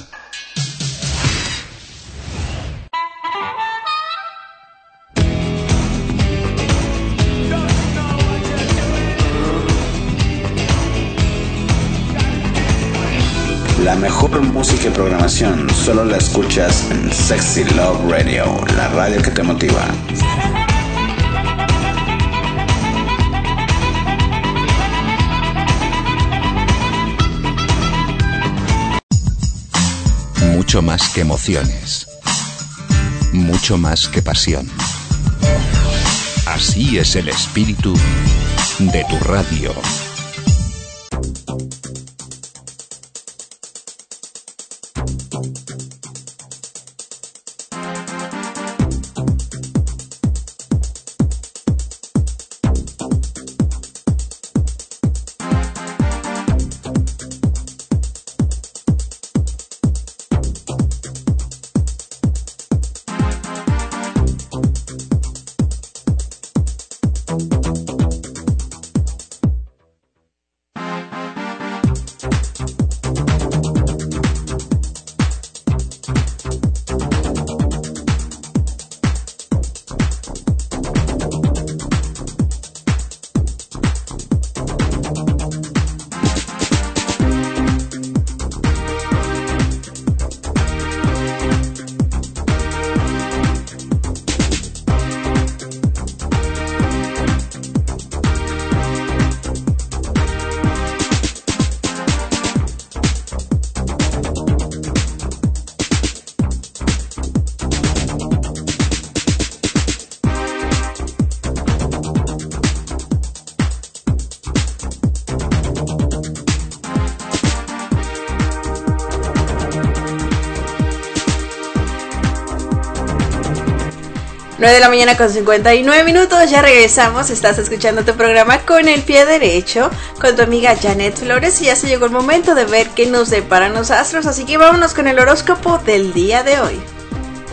La mejor música y programación solo la escuchas en Sexy Love Radio, la radio que te motiva. Mucho más que emociones. Mucho más que pasión. Así es el espíritu de tu radio. nueve de la mañana con cincuenta y nueve minutos, ya regresamos, estás escuchando tu programa Con el Pie Derecho, con tu amiga Janet Flores, y ya se llegó el momento de ver qué nos deparan los astros, así que vámonos con el horóscopo del día de hoy.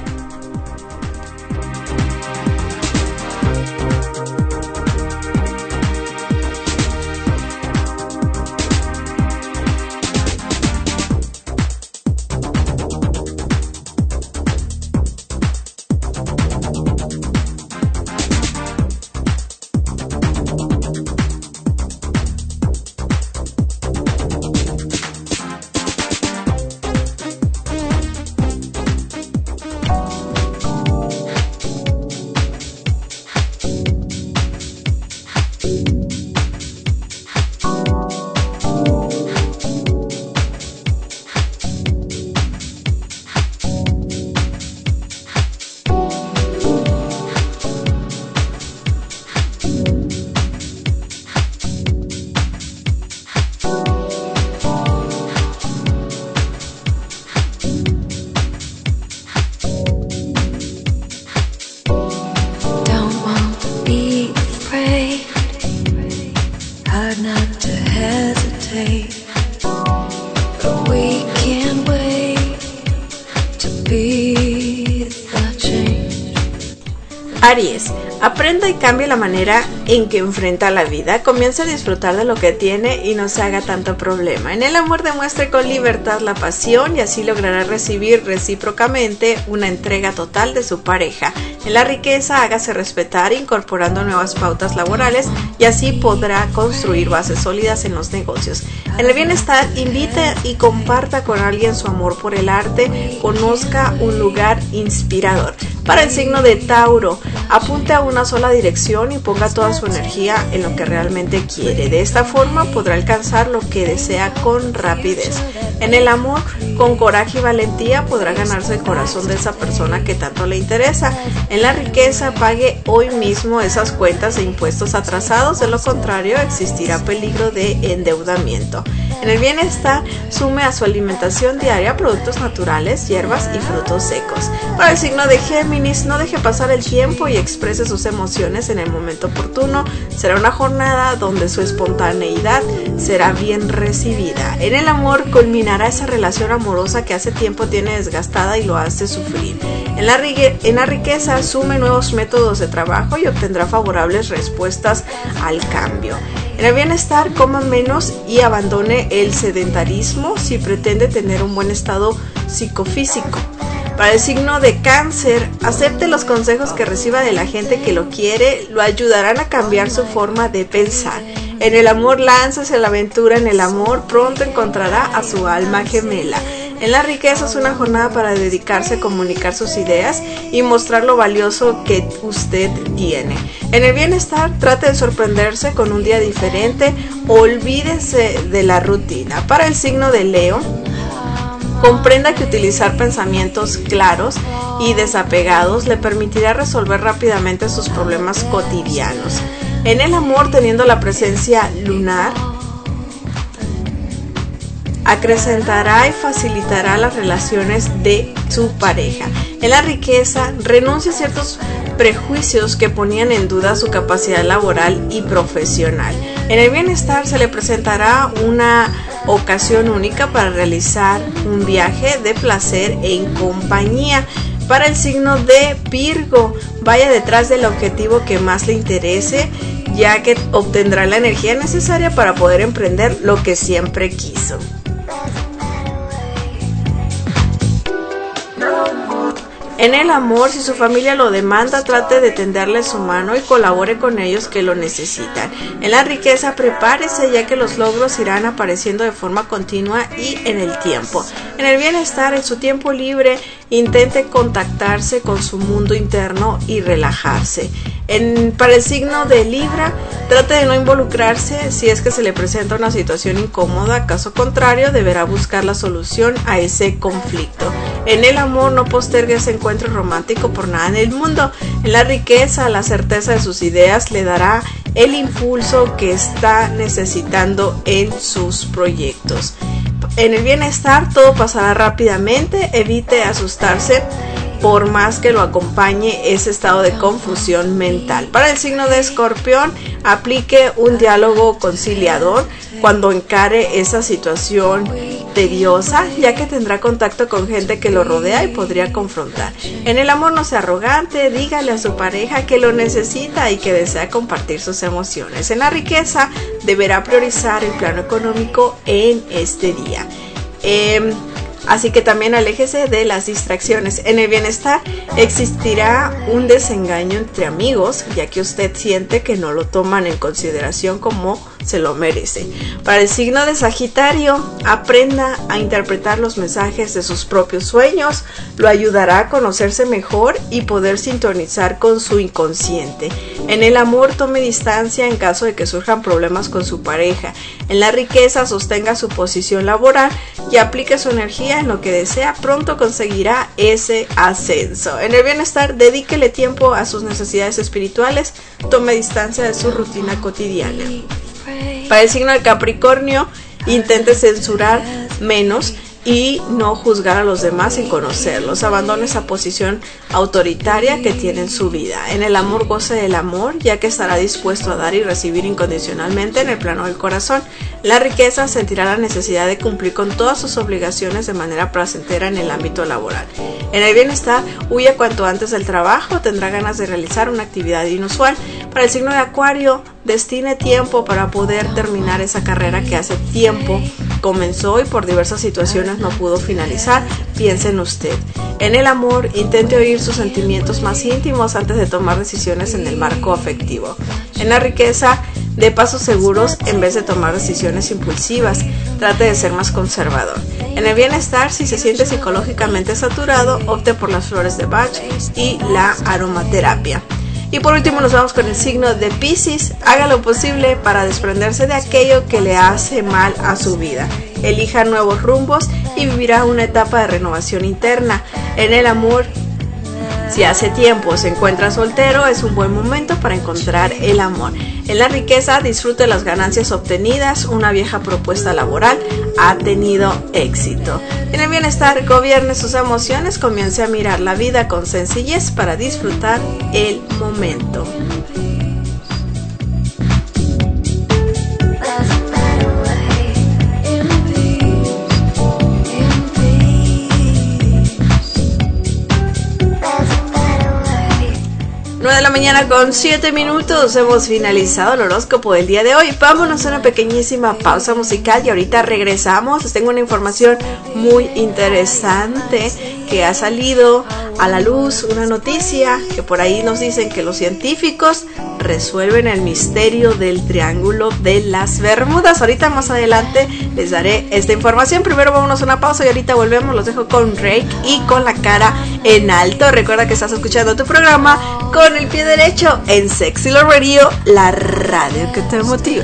Aries, aprenda y cambie la manera en que enfrenta la vida, comience a disfrutar de lo que tiene y no se haga tanto problema. En el amor demuestre con libertad la pasión y así logrará recibir recíprocamente una entrega total de su pareja. En la riqueza, hágase respetar incorporando nuevas pautas laborales y así podrá construir bases sólidas en los negocios. En el bienestar, invite y comparta con alguien su amor por el arte, conozca un lugar inspirador. Para el signo de Tauro, apunte a una sola dirección y ponga toda su energía en lo que realmente quiere. De esta forma podrá alcanzar lo que desea con rapidez. En el amor, con coraje y valentía podrá ganarse el corazón de esa persona que tanto le interesa. En la riqueza, pague hoy mismo esas cuentas de impuestos atrasados, de lo contrario existirá peligro de endeudamiento. En el bienestar, sume a su alimentación diaria productos naturales, hierbas y frutos secos. Para el signo de Géminis, no deje pasar el tiempo y exprese sus emociones en el momento oportuno. Será una jornada donde su espontaneidad será bien recibida. En el amor, culminará esa relación amorosa que hace tiempo tiene desgastada y lo hace sufrir. En la, en la riqueza, asume nuevos métodos de trabajo y obtendrá favorables respuestas al cambio. En el bienestar, coma menos y abandone el sedentarismo si pretende tener un buen estado psicofísico. Para el signo de Cáncer, acepte los consejos que reciba de la gente que lo quiere, lo ayudarán a cambiar su forma de pensar. En el amor, lánzase a la aventura en el amor, pronto encontrará a su alma gemela. En la riqueza, es una jornada para dedicarse a comunicar sus ideas y mostrar lo valioso que usted tiene. En el bienestar, trate de sorprenderse con un día diferente, olvídese de la rutina. Para el signo de Leo, comprenda que utilizar pensamientos claros y desapegados le permitirá resolver rápidamente sus problemas cotidianos. En el amor, teniendo la presencia lunar, acrecentará y facilitará las relaciones de su pareja. En la riqueza, renuncie a ciertos prejuicios que ponían en duda su capacidad laboral y profesional. En el bienestar, se le presentará una ocasión única para realizar un viaje de placer en compañía. Para el signo de Virgo, vaya detrás del objetivo que más le interese, ya que obtendrá la energía necesaria para poder emprender lo que siempre quiso. En el amor, si su familia lo demanda, trate de tenderle su mano y colabore con ellos que lo necesitan. En la riqueza, prepárese ya que los logros irán apareciendo de forma continua y en el tiempo. En el bienestar, en su tiempo libre, intente contactarse con su mundo interno y relajarse. En, para el signo de Libra, trate de no involucrarse si es que se le presenta una situación incómoda, caso contrario deberá buscar la solución a ese conflicto. En el amor, no postergue ese encuentro romántico por nada en el mundo. En la riqueza, la certeza de sus ideas le dará el impulso que está necesitando en sus proyectos. En el bienestar, todo pasará rápidamente, evite asustarse por más que lo acompañe ese estado de confusión mental. Para el signo de Escorpión, aplique un diálogo conciliador cuando encare esa situación tediosa, ya que tendrá contacto con gente que lo rodea y podría confrontar. En el amor, no sea arrogante, dígale a su pareja que lo necesita y que desea compartir sus emociones. En la riqueza, deberá priorizar el plano económico en este día. Eh, Así que también aléjese de las distracciones. En el bienestar, existirá un desengaño entre amigos, ya que usted siente que no lo toman en consideración como se lo merece. Para el signo de Sagitario, aprenda a interpretar los mensajes de sus propios sueños. Lo ayudará a conocerse mejor y poder sintonizar con su inconsciente. En el amor, tome distancia en caso de que surjan problemas con su pareja. En la riqueza, sostenga su posición laboral y aplique su energía en lo que desea. Pronto conseguirá ese ascenso. En el bienestar, dedíquele tiempo a sus necesidades espirituales. Tome distancia de su rutina cotidiana. Para el signo de Capricornio, intente censurar menos y no juzgar a los demás sin conocerlos. Abandone esa posición autoritaria que tiene en su vida. En el amor goce del amor, ya que estará dispuesto a dar y recibir incondicionalmente en el plano del corazón. La riqueza sentirá la necesidad de cumplir con todas sus obligaciones de manera placentera en el ámbito laboral. En el bienestar, huye cuanto antes del trabajo, tendrá ganas de realizar una actividad inusual. Para el signo de Acuario, destine tiempo para poder terminar esa carrera que hace tiempo comenzó y por diversas situaciones no pudo finalizar. Piense en usted. En el amor, intente oír sus sentimientos más íntimos antes de tomar decisiones en el marco afectivo. En la riqueza, dé pasos seguros en vez de tomar decisiones impulsivas. Trate de ser más conservador. En el bienestar, si se siente psicológicamente saturado, opte por las flores de Bach y la aromaterapia. Y por último nos vamos con el signo de Piscis. Haga lo posible para desprenderse de aquello que le hace mal a su vida. Elija nuevos rumbos y vivirá una etapa de renovación interna. En el amor, si hace tiempo se encuentra soltero, es un buen momento para encontrar el amor. En la riqueza, disfrute las ganancias obtenidas. Una vieja propuesta laboral ha tenido éxito. En el bienestar, gobierne sus emociones, comience a mirar la vida con sencillez para disfrutar el momento. nueve de la mañana con siete minutos, hemos finalizado el horóscopo del día de hoy. Vámonos a una pequeñísima pausa musical y ahorita regresamos. Les tengo una información muy interesante que ha salido a la luz, una noticia que por ahí nos dicen que los científicos resuelven el misterio del Triángulo de las Bermudas. Ahorita más adelante les daré esta información. Primero vámonos a una pausa y ahorita volvemos. Los dejo con Drake y con La Cara en Alto. Recuerda que estás escuchando tu programa Con el Pie Derecho en Sexy Love Radio, la radio que te motiva.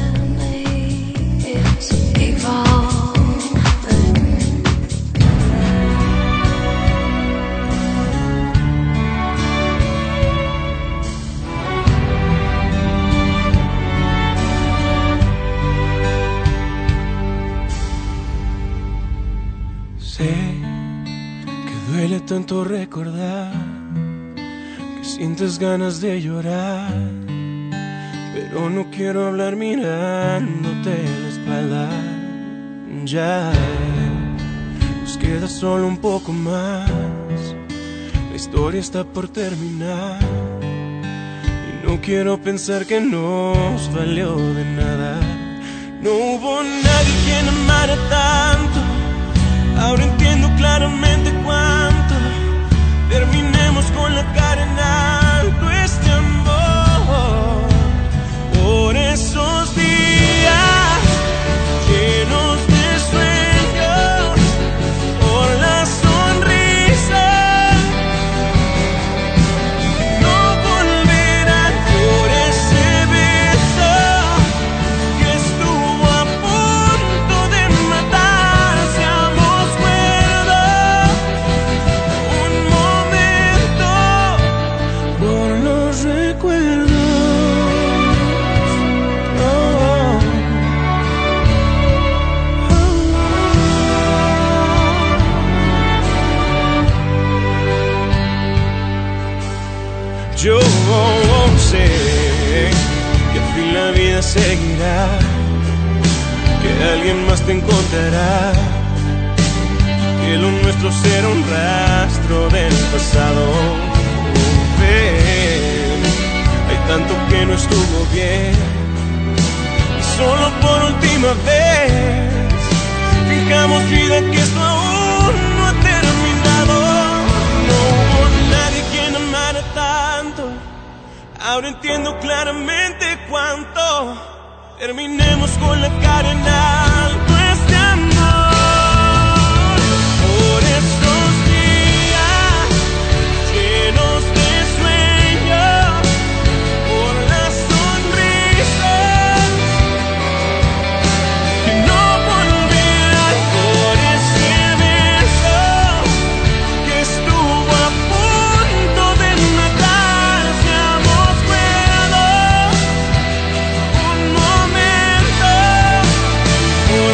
Duele tanto recordar que sientes ganas de llorar, pero no quiero hablar mirándote la espalda. Ya nos queda solo un poco más, la historia está por terminar y no quiero pensar que nos valió de nada. No hubo nadie quien amara tanto. Ahora entiendo claramente cuánto. Terminemos con la cara en alto este amor. Por esos días llenos de sueños, por la sonrisa, no volverán por ese beso que estuvo a punto de matar. Seamos cuerdos un momento por los recuerdos. Oh, oh, oh. Yo sé que al fin la vida seguirá, que alguien más te encontrará, que lo nuestro será un rastro del pasado. Ven, hay tanto que no estuvo bien, y solo por última vez fijamos vida que esto aún no ha terminado. No hubo nadie quien amara tanto. Ahora entiendo claramente cuánto. Terminemos con la cara en alto este amor. Por estos días llenos de sueños, por las sonrisas que no volverán, por ese beso que estuvo a punto de matar. Seamos cuerdos un momento por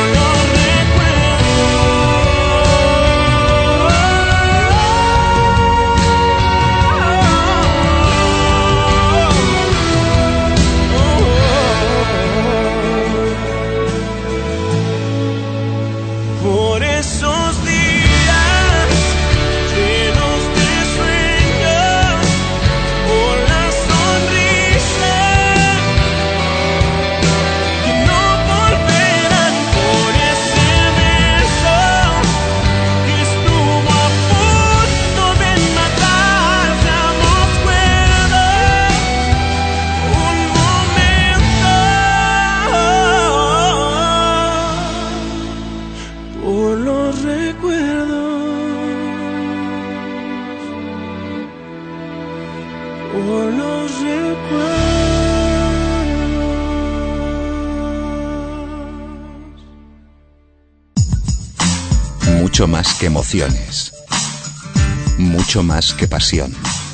mucho más que emociones, mucho más que pasión.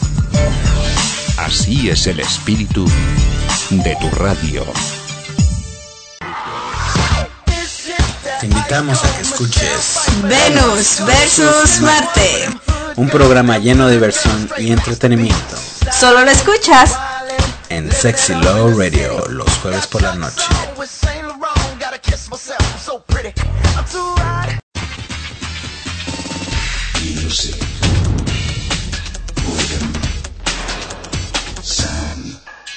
Así es el espíritu de tu radio. Te invitamos a que escuches Venus versus Marte. un programa lleno de diversión y entretenimiento Solo lo escuchas en Sexy Love Radio los jueves por la noche. Music. Rhythm. Sound.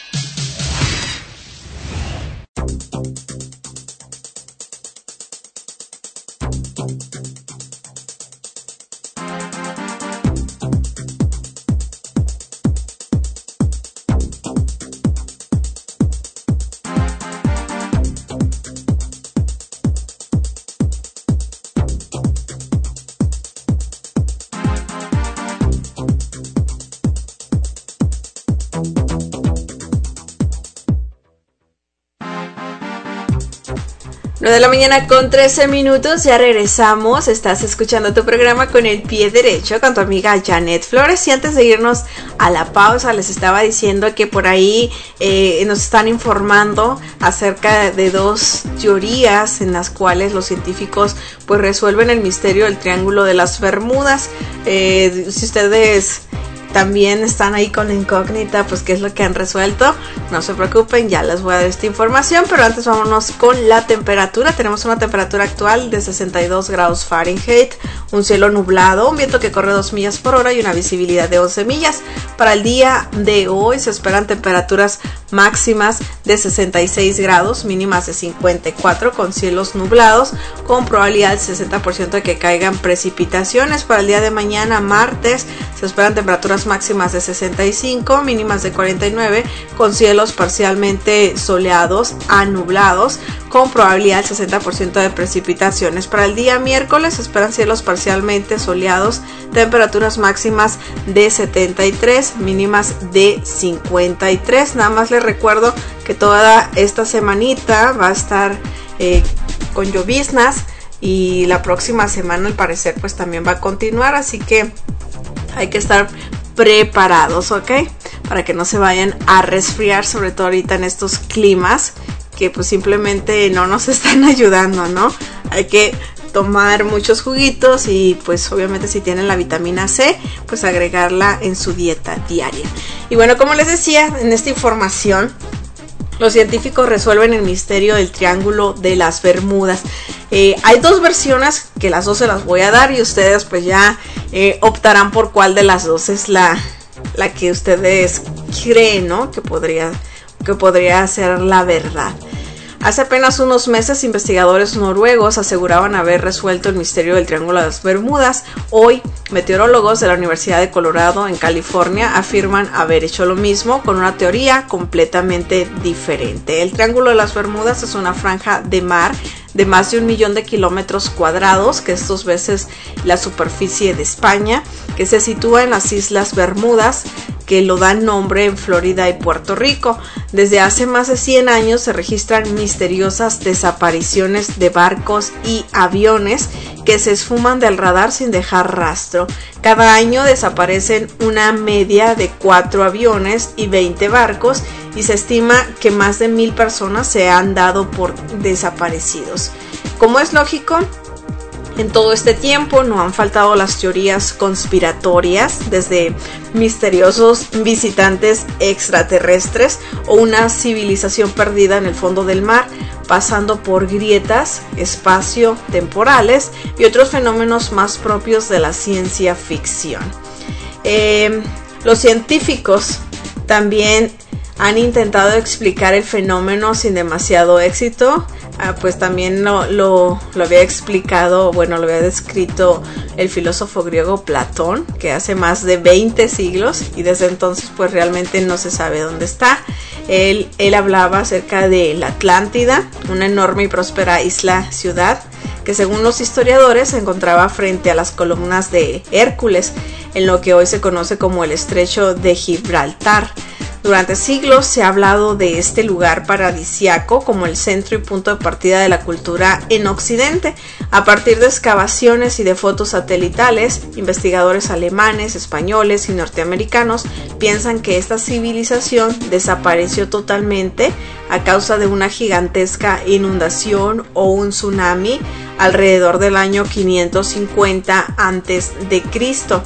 nueve de la mañana con trece minutos, ya regresamos. Estás escuchando tu programa Con el Pie Derecho con tu amiga Janet Flores. Y antes de irnos a la pausa, les estaba diciendo que por ahí eh, nos están informando acerca de dos teorías en las cuales los científicos pues resuelven el misterio del Triángulo de las Bermudas. Eh, si ustedes también están ahí con la incógnita, pues qué es lo que han resuelto, no se preocupen, ya les voy a dar esta información, pero antes vámonos con la temperatura. Tenemos una temperatura actual de sesenta y dos grados Fahrenheit, un cielo nublado, un viento que corre dos millas por hora y una visibilidad de once millas. Para el día de hoy se esperan temperaturas máximas de sesenta y seis grados, mínimas de cincuenta y cuatro, con cielos nublados, con probabilidad del sesenta por ciento de que caigan precipitaciones. Para el día de mañana, martes, se esperan temperaturas máximas de sesenta y cinco, mínimas de cuarenta y nueve, con cielos parcialmente soleados a nublados, con probabilidad del sesenta por ciento de precipitaciones. Para el día miércoles se esperan cielos parcialmente soleados, temperaturas máximas de setenta y tres, mínimas de cincuenta y tres. Nada más les recuerdo que toda esta semanita va a estar eh, con lloviznas, y la próxima semana al parecer pues también va a continuar, así que hay que estar preparados, ¿ok? Para que no se vayan a resfriar, sobre todo ahorita en estos climas que pues simplemente no nos están ayudando, ¿no? Hay que tomar muchos juguitos y pues obviamente si tienen la vitamina C, pues agregarla en su dieta diaria. Y bueno, como les decía, en esta información, los científicos resuelven el misterio del Triángulo de las Bermudas. Eh, hay dos versiones, que las dos se las voy a dar y ustedes pues ya eh, optarán por cuál de las dos es la, la que ustedes creen, ¿no? Que podría, que podría ser la verdad. Hace apenas unos meses, investigadores noruegos aseguraban haber resuelto el misterio del Triángulo de las Bermudas. Hoy, meteorólogos de la Universidad de Colorado, en California, afirman haber hecho lo mismo con una teoría completamente diferente. El Triángulo de las Bermudas es una franja de mar de más de un millón de kilómetros cuadrados, que es dos veces la superficie de España, que se sitúa en las Islas Bermudas, que lo dan nombre en Florida y Puerto Rico. Desde hace más de cien años se registran misteriosas desapariciones de barcos y aviones que se esfuman del radar sin dejar rastro. Cada año desaparecen una media de cuatro aviones y veinte barcos, y se estima que más de mil personas se han dado por desaparecidos. Como es lógico, en todo este tiempo no han faltado las teorías conspiratorias, desde misteriosos visitantes extraterrestres o una civilización perdida en el fondo del mar, pasando por grietas espacio-temporales y otros fenómenos más propios de la ciencia ficción. Eh, los científicos también han intentado explicar el fenómeno sin demasiado éxito. Ah, pues también lo, lo, lo había explicado, bueno, lo había descrito el filósofo griego Platón, que hace más de veinte siglos, y desde entonces pues realmente no se sabe dónde está. Él, él hablaba acerca de la Atlántida, una enorme y próspera isla-ciudad que según los historiadores se encontraba frente a las columnas de Hércules, en lo que hoy se conoce como el Estrecho de Gibraltar. Durante siglos se ha hablado de este lugar paradisiaco como el centro y punto de partida de la cultura en Occidente. A partir de excavaciones y de fotos satelitales, investigadores alemanes, españoles y norteamericanos piensan que esta civilización desapareció totalmente a causa de una gigantesca inundación o un tsunami alrededor del año quinientos cincuenta antes de Cristo.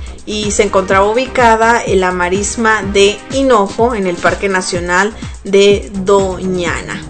Y se encontraba ubicada en la marisma de Hinojo, en el Parque Nacional de Doñana.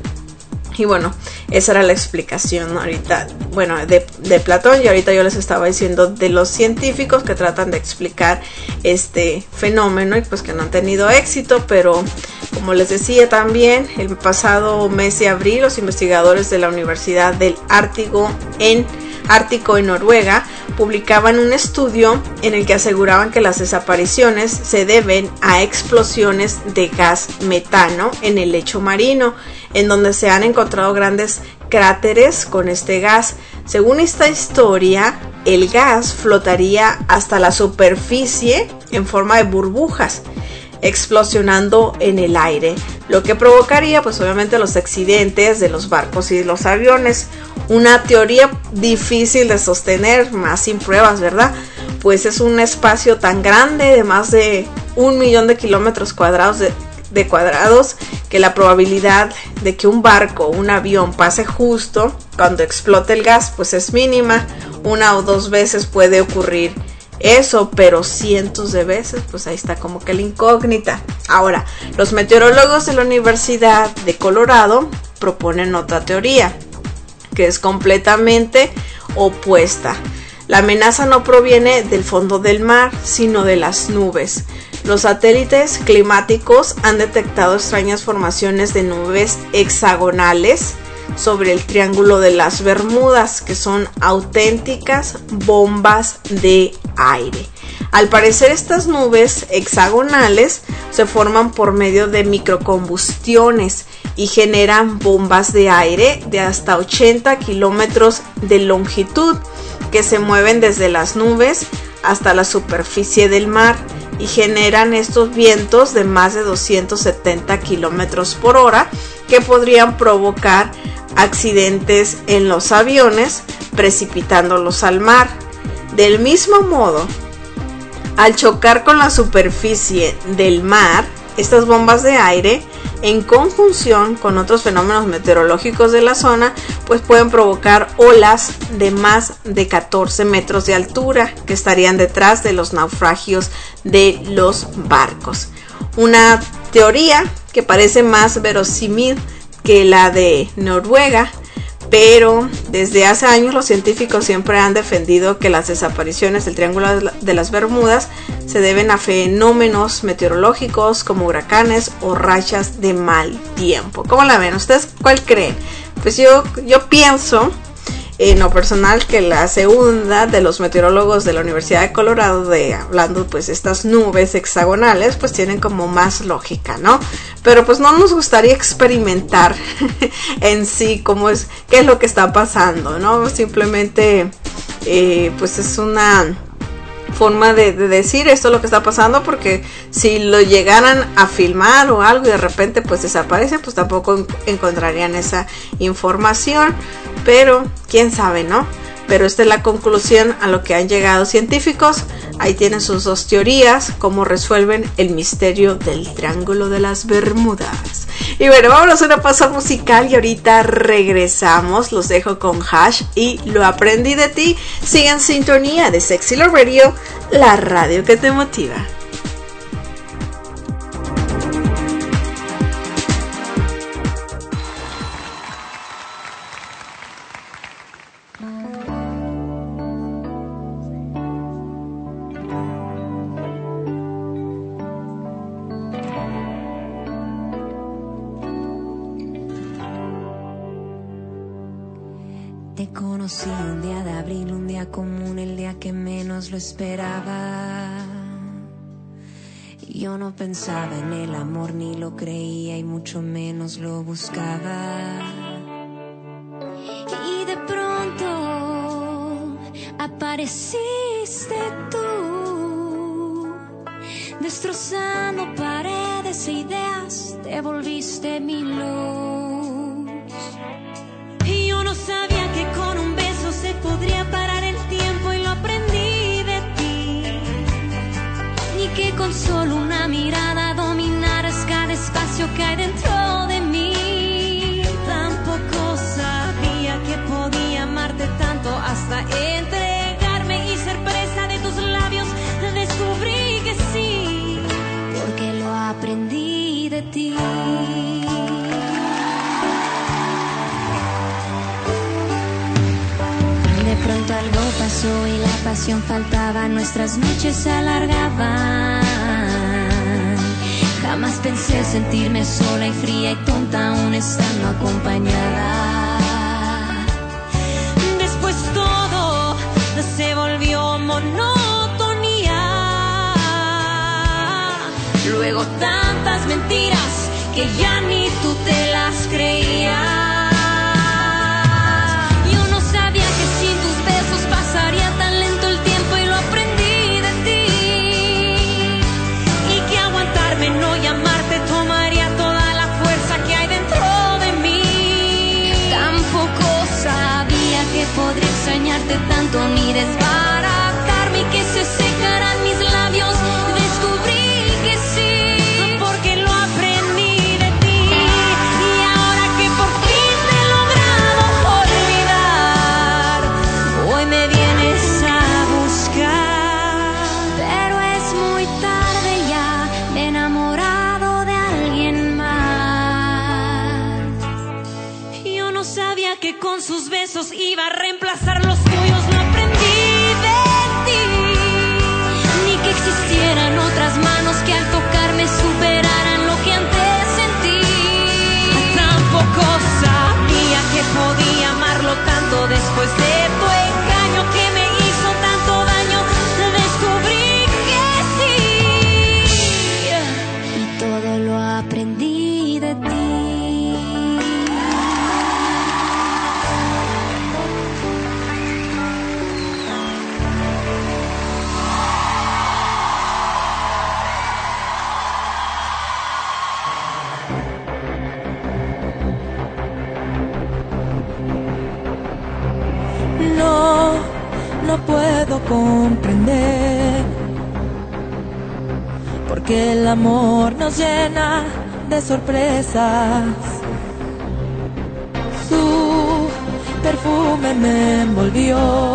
Y bueno, esa era la explicación, ¿no? Ahorita, bueno, de, de Platón, y ahorita yo les estaba diciendo de los científicos que tratan de explicar este fenómeno y pues que no han tenido éxito, pero como les decía también, el pasado mes de abril los investigadores de la Universidad del Ártico en Ártico en Noruega publicaban un estudio en el que aseguraban que las desapariciones se deben a explosiones de gas metano en el lecho marino, en donde se han encontrado grandes cráteres con este gas. Según esta historia, el gas flotaría hasta la superficie en forma de burbujas, explosionando en el aire, lo que provocaría pues obviamente los accidentes de los barcos y de los aviones. Una teoría difícil de sostener, más sin pruebas, ¿verdad? Pues es un espacio tan grande de más de un millón de kilómetros cuadrados de, de cuadrados que la probabilidad de que un barco o un avión pase justo cuando explote el gas pues es mínima. Una o dos veces puede ocurrir eso, pero cientos de veces, pues ahí está como que la incógnita. Ahora, los meteorólogos de la Universidad de Colorado proponen otra teoría, que es completamente opuesta. La amenaza no proviene del fondo del mar, sino de las nubes. Los satélites climáticos han detectado extrañas formaciones de nubes hexagonales sobre el Triángulo de las Bermudas, que son auténticas bombas de aire. Al parecer, estas nubes hexagonales se forman por medio de microcombustiones y generan bombas de aire de hasta ochenta kilómetros de longitud que se mueven desde las nubes hasta la superficie del mar y generan estos vientos de más de doscientos setenta kilómetros por hora que podrían provocar accidentes en los aviones, precipitándolos al mar. Del mismo modo, al chocar con la superficie del mar, estas bombas de aire, en conjunción con otros fenómenos meteorológicos de la zona, pues pueden provocar olas de más de catorce metros de altura que estarían detrás de los naufragios de los barcos. Una teoría que parece más verosímil que la de Noruega, pero desde hace años los científicos siempre han defendido que las desapariciones del Triángulo de las Bermudas se deben a fenómenos meteorológicos como huracanes o rachas de mal tiempo. ¿Cómo la ven? ¿Ustedes cuál creen? Pues yo, yo pienso en lo personal que la segunda de los meteorólogos de la Universidad de Colorado, de hablando pues estas nubes hexagonales, pues tienen como más lógica, ¿no? Pero pues no nos gustaría experimentar en sí cómo es, qué es lo que está pasando, ¿no? Simplemente eh, pues es una forma de, de decir esto es lo que está pasando, porque si lo llegaran a filmar o algo y de repente pues desaparece, pues tampoco encontrarían esa información, pero quién sabe, ¿no? Pero esta es la conclusión a lo que han llegado científicos. Ahí tienen sus dos teorías, cómo resuelven el misterio del Triángulo de las Bermudas. Y bueno, vámonos a una pausa musical y ahorita regresamos. Los dejo con Hash y Lo Aprendí de Ti. Sigan en sintonía de Sexy Love Radio, la radio que te motiva. Te conocí un día de abril, un día común, el día que menos lo esperaba. Yo no pensaba en el amor, ni lo creía y mucho menos lo buscaba. Y de pronto apareciste tú, destrozando paredes y te volviste mi luz. Y yo no sabía que con un beso se podría parar el tiempo, y lo aprendí de ti. Ni que con solo una mirada dominaras cada espacio que hay dentro de mí. Tampoco sabía que podía amarte tanto hasta entregarme y ser presa de tus labios. Descubrí que sí, porque lo aprendí de ti. De pronto algo pasó y la pasión faltaba, nuestras noches se alargaban. Jamás pensé sentirme sola y fría y tonta aún estando acompañada. Después todo se volvió monotonía. Luego tantas mentiras que ya ni tú te las creías. Yo no sabía que sin tus besos pasaría tan lento el tiempo, y lo aprendí de ti. Y que aguantarme, no llamarte, tomaría toda la fuerza que hay dentro de mí. Tampoco sabía que podría extrañarte tanto ni desbaratarme y que se secaran mis labios. Descubrí que sí, porque lo aprendí de ti. Y ahora que por fin te he logrado olvidar, hoy me vienes a buscar. Pero es muy tarde ya, me he enamorado de alguien más. Yo no sabía que con sus besos iba a reemplazar los tuyos, lo aprendí de ti. Ni que existieran otras manos que al tocarme superaran lo que antes sentí. Tampoco sabía que podía amarlo tanto después de tu engaño que me hizo tanto daño. Descubrí que sí, y todo lo aprendí de ti. No, no puedo comprender, porque el amor nos llena de sorpresas. Su perfume me envolvió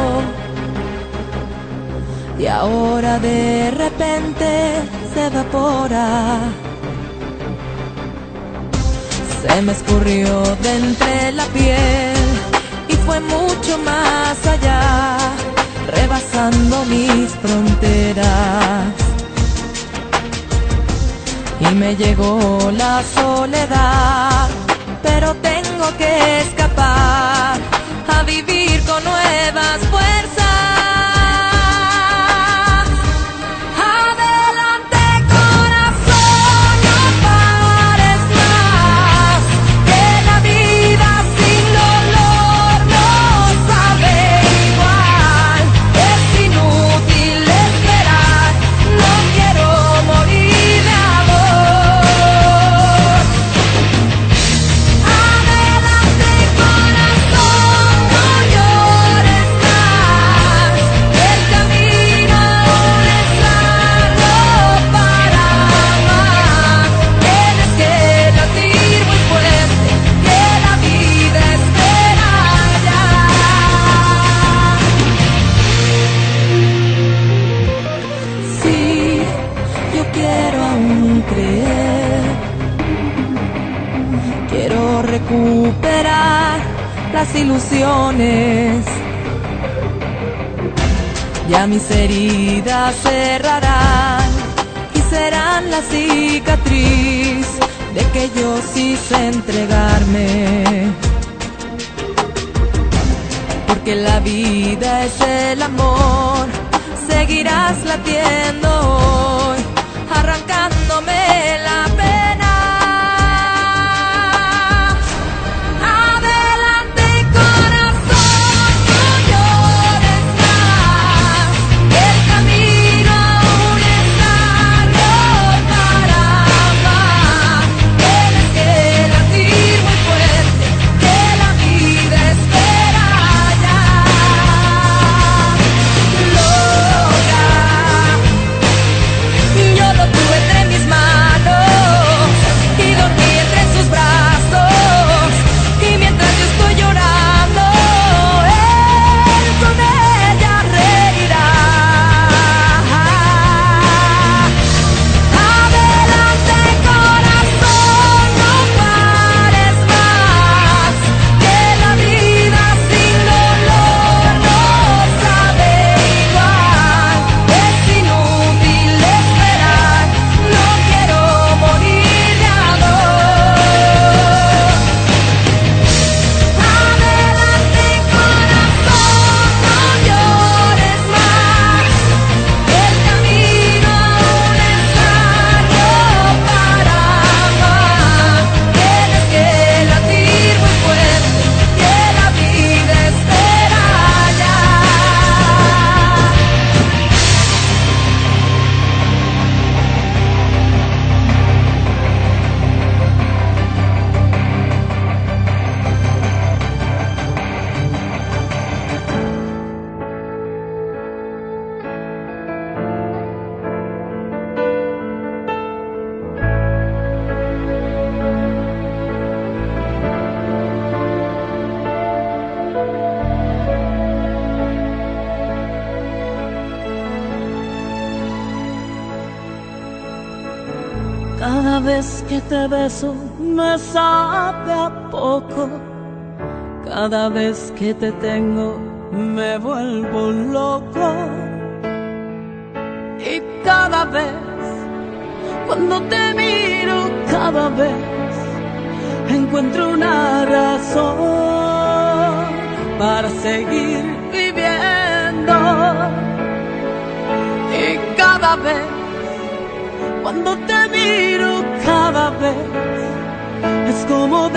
y ahora de repente se evapora. Se me escurrió de entre la piel y fue mucho más allá, rebasando mis fronteras. Y me llegó la soledad, pero tengo que escapar a vivir con nuevas fuerzas. Adelante, corazón, no pares más, que la vida sin dolor no sabe igual. Es inútil esperar, no quiero morir de amor. Adelante, corazón, no llores más, el camino aún es largo para amar. Tienes que latir muy fuerte, que la vida espera ya. Sí, yo quiero aún creer, quiero recuperar las ilusiones. Ya mis heridas cerrarán y serán la cicatriz de que yo quise entregarme. Porque la vida es el amor, seguirás latiendo hoy, arrancándome la pena. Adelante, corazón, no llores más, el camino aún es largo para amar. Tienes vez que te beso me sabe a poco. Cada vez que te tengo me vuelvo loco. Y cada vez cuando te miro, cada vez encuentro una razón para seguir viviendo. Y cada vez cuando te miro, cada vez es como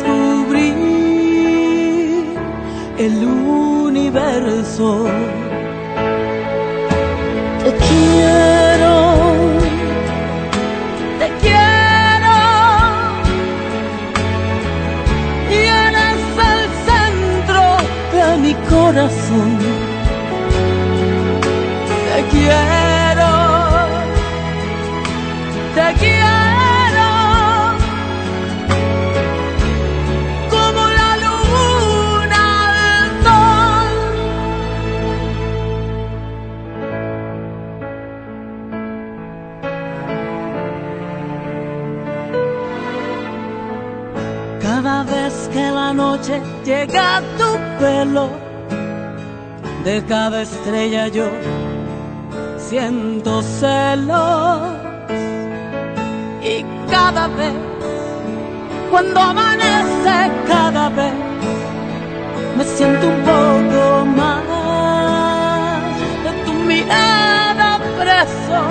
descubrir el universo. Te quiero, te quiero, y eres el centro de mi corazón. Te quiero, te quiero, como la luna al sol. Cada vez que la noche llega a tu pelo, de cada estrella yo siento celos. Y cada vez, cuando amanece, cada vez me siento un poco más de tu mirada preso.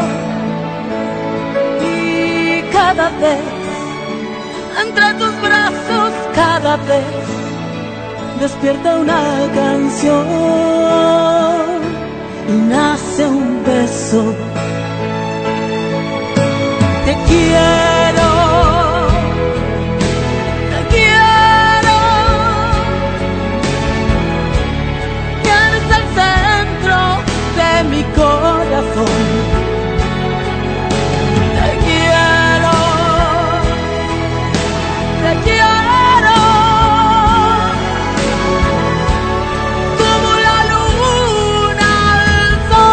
Y cada vez, entre tus brazos, cada vez despierta una canción y nace un beso. Te quiero, te quiero, y eres el centro de mi corazón. Te quiero, te quiero, como la luna al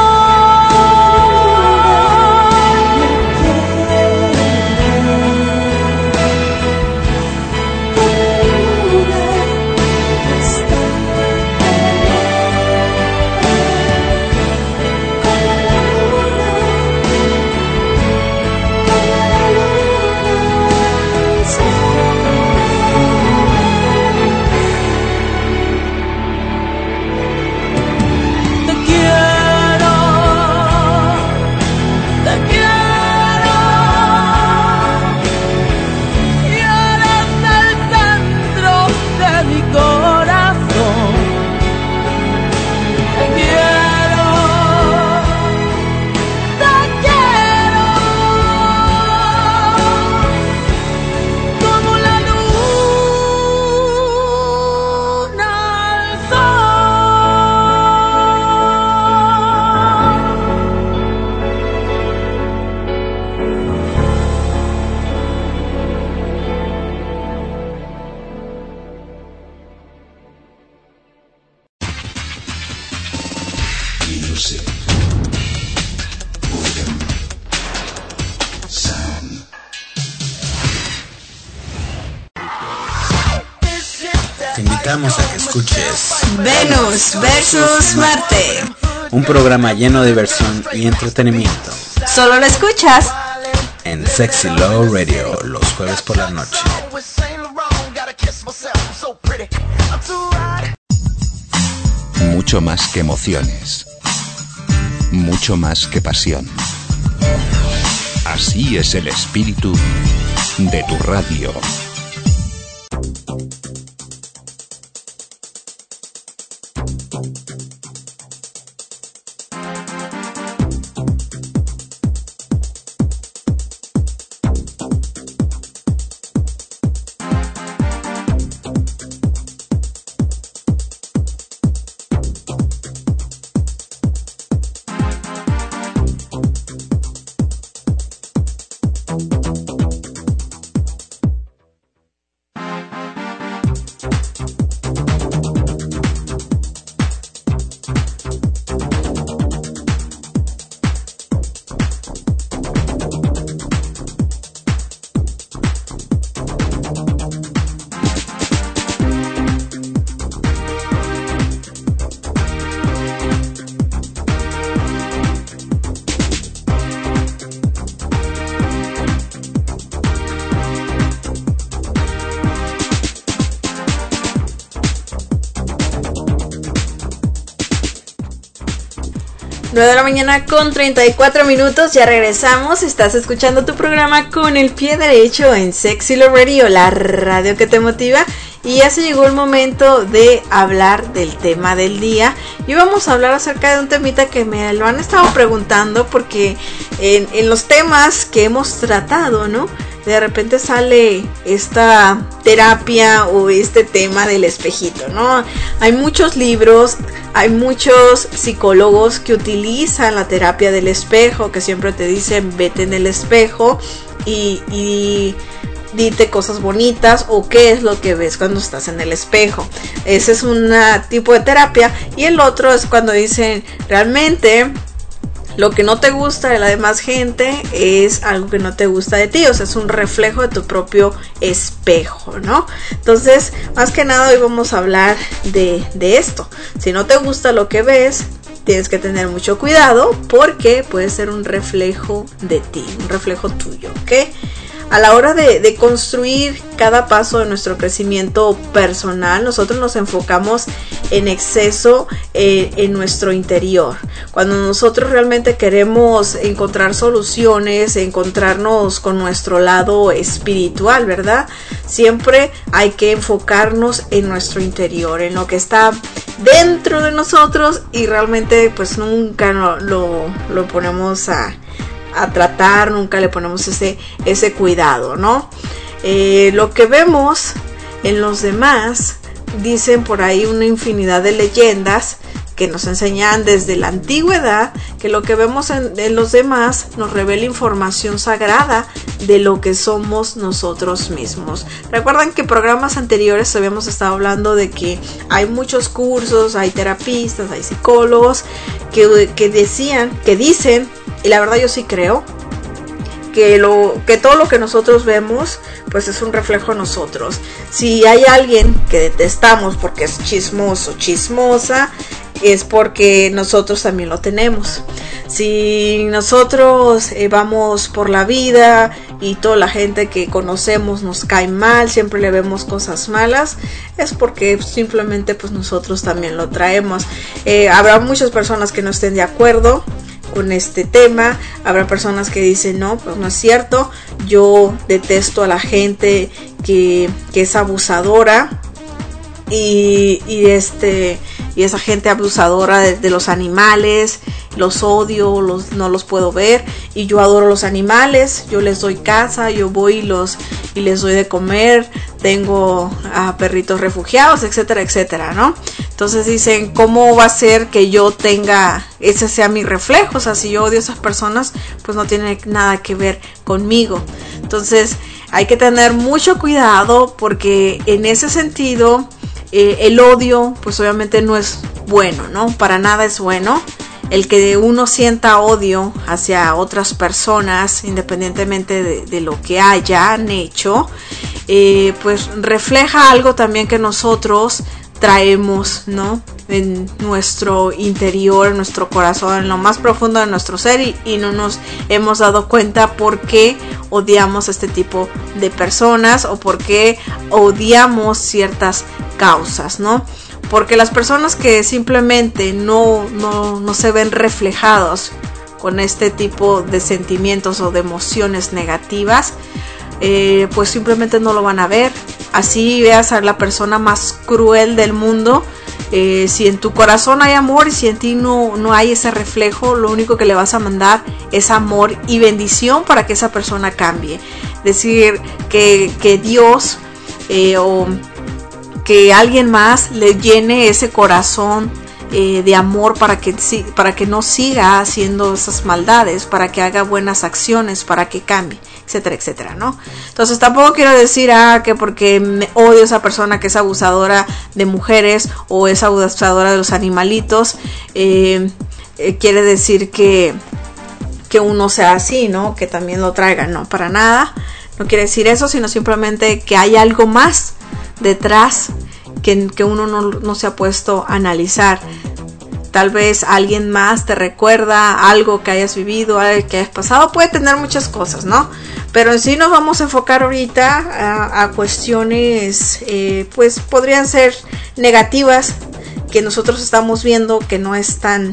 Te invitamos a que escuches Venus versus Marte. un programa lleno de diversión y entretenimiento Solo lo escuchas en Sexy Love Radio los jueves por la noche. Mucho más que emociones. Mucho más que pasión. Así es el espíritu de tu radio. nueve de la mañana con treinta y cuatro minutos, ya regresamos. Estás escuchando tu programa Con el Pie Derecho en Sexy Love Radio, la radio que te motiva. Y ya se llegó el momento de hablar del tema del día. Y vamos a hablar acerca de un temita que me lo han estado preguntando, porque en, en los temas que hemos tratado, ¿no? De repente sale esta terapia o este tema del espejito, ¿no? Hay muchos libros, hay muchos psicólogos que utilizan la terapia del espejo, que siempre te dicen vete en el espejo y, y dite cosas bonitas o qué es lo que ves cuando estás en el espejo. Ese es un tipo de terapia. Y el otro es cuando dicen realmente lo que no te gusta de la demás gente es algo que no te gusta de ti, o sea, es un reflejo de tu propio espejo, ¿no? Entonces, más que nada hoy vamos a hablar de, de esto. Si no te gusta lo que ves, tienes que tener mucho cuidado porque puede ser un reflejo de ti, un reflejo tuyo, ¿ok? A la hora de, de construir cada paso de nuestro crecimiento personal, nosotros nos enfocamos en exceso eh, en nuestro interior. Cuando nosotros realmente queremos encontrar soluciones, encontrarnos con nuestro lado espiritual, ¿verdad? Siempre hay que enfocarnos en nuestro interior, en lo que está dentro de nosotros, y realmente pues nunca lo, lo, lo ponemos a... a tratar, nunca le ponemos ese, ese cuidado, ¿no? Eh, lo que vemos en los demás, dicen por ahí una infinidad de leyendas que nos enseñan desde la antigüedad que lo que vemos en, en los demás nos revela información sagrada de lo que somos nosotros mismos. Recuerdan que en programas anteriores habíamos estado hablando de que hay muchos cursos, hay terapistas, hay psicólogos que, que decían, que dicen, y la verdad yo sí creo, que, lo, que todo lo que nosotros vemos pues es un reflejo de nosotros. Si hay alguien que detestamos porque es chismoso, chismosa, es porque nosotros también lo tenemos. Si nosotros eh, vamos por la vida y toda la gente que conocemos nos cae mal, siempre le vemos cosas malas, es porque simplemente pues nosotros también lo traemos. Eh, habrá muchas personas que no estén de acuerdo con este tema, habrá personas que dicen no, pues no es cierto, yo detesto a la gente que, que es abusadora y, y este y esa gente abusadora de, de los animales, los odio, los, no los puedo ver, y yo adoro los animales, yo les doy casa, yo voy y, los, y les doy de comer, tengo a perritos refugiados, etcétera, etcétera, ¿no? Entonces dicen, ¿cómo va a ser que yo tenga, ese sea mi reflejo? O sea, si yo odio a esas personas, pues no tiene nada que ver conmigo. Entonces hay que tener mucho cuidado porque en ese sentido eh, el odio pues obviamente no es bueno, ¿no? Para nada es bueno. El que uno sienta odio hacia otras personas, independientemente de, de lo que hayan hecho, eh, pues refleja algo también que nosotros traemos, ¿no? En nuestro interior, en nuestro corazón, en lo más profundo de nuestro ser, y, y no nos hemos dado cuenta por qué odiamos a este tipo de personas o por qué odiamos ciertas causas, ¿no? Porque las personas que simplemente no, no, no se ven reflejados con este tipo de sentimientos o de emociones negativas, eh, pues simplemente no lo van a ver. Así veas a la persona más cruel del mundo, eh, si en tu corazón hay amor y si en ti no, no hay ese reflejo, lo único que le vas a mandar es amor y bendición para que esa persona cambie. Decir que, que Dios eh, o que alguien más le llene ese corazón eh, de amor para que, para que no siga haciendo esas maldades, para que haga buenas acciones, para que cambie, etcétera, etcétera, ¿no? Entonces tampoco quiero decir ah, que porque me odio a esa persona que es abusadora de mujeres o es abusadora de los animalitos, eh, eh, quiere decir que, que uno sea así, ¿no? Que también lo traiga, no, para nada, no quiere decir eso, sino simplemente que hay algo más detrás que, que uno no, no se ha puesto a analizar. Tal vez alguien más te recuerda algo que hayas vivido, algo que hayas pasado, puede tener muchas cosas, ¿no? Pero en sí nos vamos a enfocar ahorita a, a cuestiones eh, pues podrían ser negativas que nosotros estamos viendo que no es tan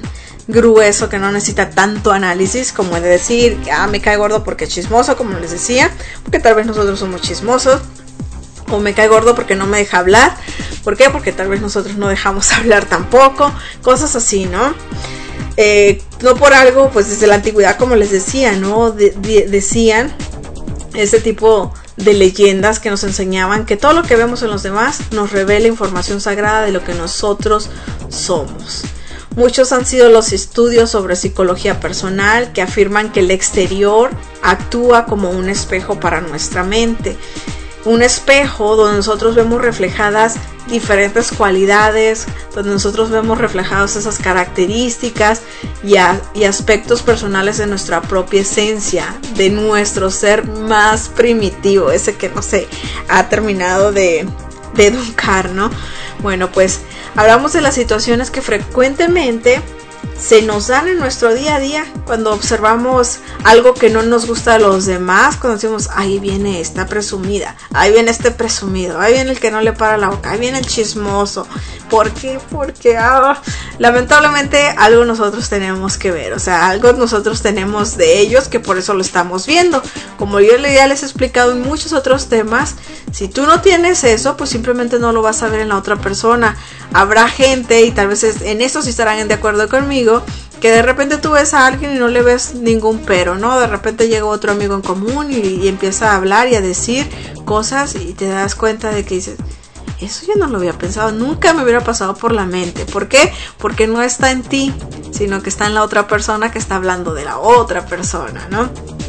grueso que no necesita tanto análisis, como de decir, ah, me cae gordo porque es chismoso, como les decía, porque tal vez nosotros somos chismosos, o me cae gordo porque no me deja hablar. ¿Por qué? Porque tal vez nosotros no dejamos hablar tampoco, cosas así, ¿no? Eh, no por algo, pues desde la antigüedad, como les decía, ¿no? De, de, decían ese tipo de leyendas que nos enseñaban que todo lo que vemos en los demás nos revela información sagrada de lo que nosotros somos. Muchos han sido los estudios sobre psicología personal que afirman que el exterior actúa como un espejo para nuestra mente. Un espejo donde nosotros vemos reflejadas diferentes cualidades, donde nosotros vemos reflejadas esas características y, a, y aspectos personales de nuestra propia esencia, de nuestro ser más primitivo, ese que no se ha terminado de, de educar, ¿no? Bueno, pues hablamos de las situaciones que frecuentemente se nos dan en nuestro día a día cuando observamos algo que no nos gusta a los demás, cuando decimos, ahí viene esta presumida, ahí viene este presumido, ahí viene el que no le para la boca, ahí viene el chismoso. ¿Por qué? Porque ah, lamentablemente algo nosotros tenemos que ver, o sea, algo nosotros tenemos de ellos que por eso lo estamos viendo. Como yo ya les he explicado en muchos otros temas, si tú no tienes eso, pues simplemente no lo vas a ver en la otra persona. Habrá gente, y tal vez en esto sí estarán de acuerdo conmigo, que de repente tú ves a alguien y no le ves ningún pero, ¿no? De repente llega otro amigo en común y, y empieza a hablar y a decir cosas y te das cuenta de que dices, eso yo no lo había pensado, nunca me hubiera pasado por la mente. ¿Por qué? Porque no está en ti, sino que está en la otra persona que está hablando de la otra persona, ¿no?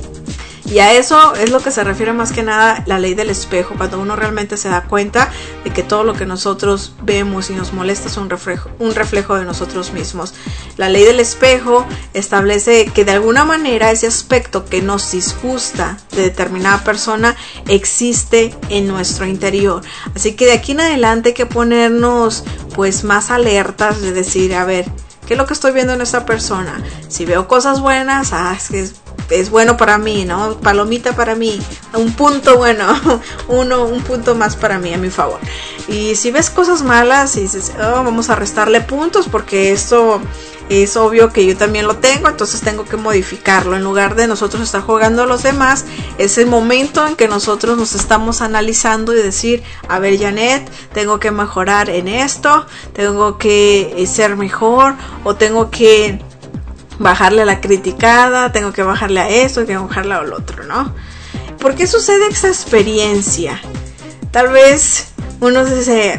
Y a eso es lo que se refiere más que nada la ley del espejo, cuando uno realmente se da cuenta de que todo lo que nosotros vemos y nos molesta es un reflejo, un reflejo de nosotros mismos. La ley del espejo establece que de alguna manera ese aspecto que nos disgusta de determinada persona existe en nuestro interior. Así que de aquí en adelante hay que ponernos pues más alertas de decir, a ver, ¿qué es lo que estoy viendo en esta persona? Si veo cosas buenas, ah, es que es es bueno para mí, ¿no? Palomita para mí, un punto bueno, uno, un punto más para mí, a mi favor. Y si ves cosas malas y dices, oh, vamos a restarle puntos porque esto es obvio que yo también lo tengo, entonces tengo que modificarlo. En lugar de nosotros estar jugando a los demás, es el momento en que nosotros nos estamos analizando y decir, a ver, Janet, tengo que mejorar en esto, tengo que ser mejor, o tengo que bajarle a la criticada, tengo que bajarle a esto, tengo que bajarle al otro, ¿no? ¿Por qué sucede esa experiencia? Tal vez uno dice,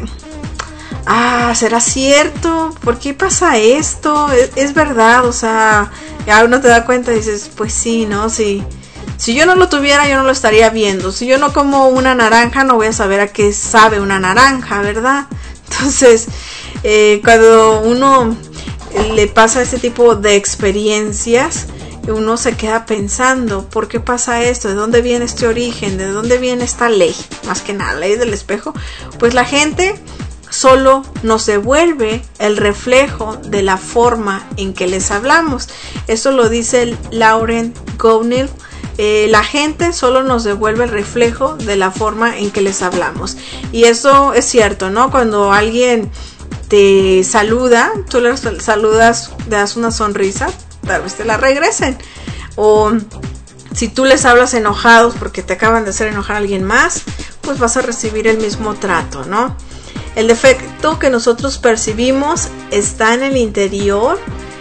ah, ¿será cierto? ¿Por qué pasa esto? ¿Es, es verdad? O sea, ya uno te da cuenta y dices, pues sí, ¿no? Sí. Si yo no lo tuviera, yo no lo estaría viendo. Si yo no como una naranja, no voy a saber a qué sabe una naranja, ¿verdad? Entonces, eh, cuando uno le pasa este tipo de experiencias, uno se queda pensando, ¿por qué pasa esto? ¿De dónde viene este origen? ¿De dónde viene esta ley? Más que nada, ley del espejo. Pues la gente solo nos devuelve el reflejo de la forma en que les hablamos. Eso lo dice Lauren Gounil. Eh, la gente solo nos devuelve el reflejo de la forma en que les hablamos. Y eso es cierto, ¿no? Cuando alguien te saluda, tú le saludas, le das una sonrisa, tal vez te la regresen. O si tú les hablas enojados porque te acaban de hacer enojar a alguien más, pues vas a recibir el mismo trato, ¿no? El defecto que nosotros percibimos está en el interior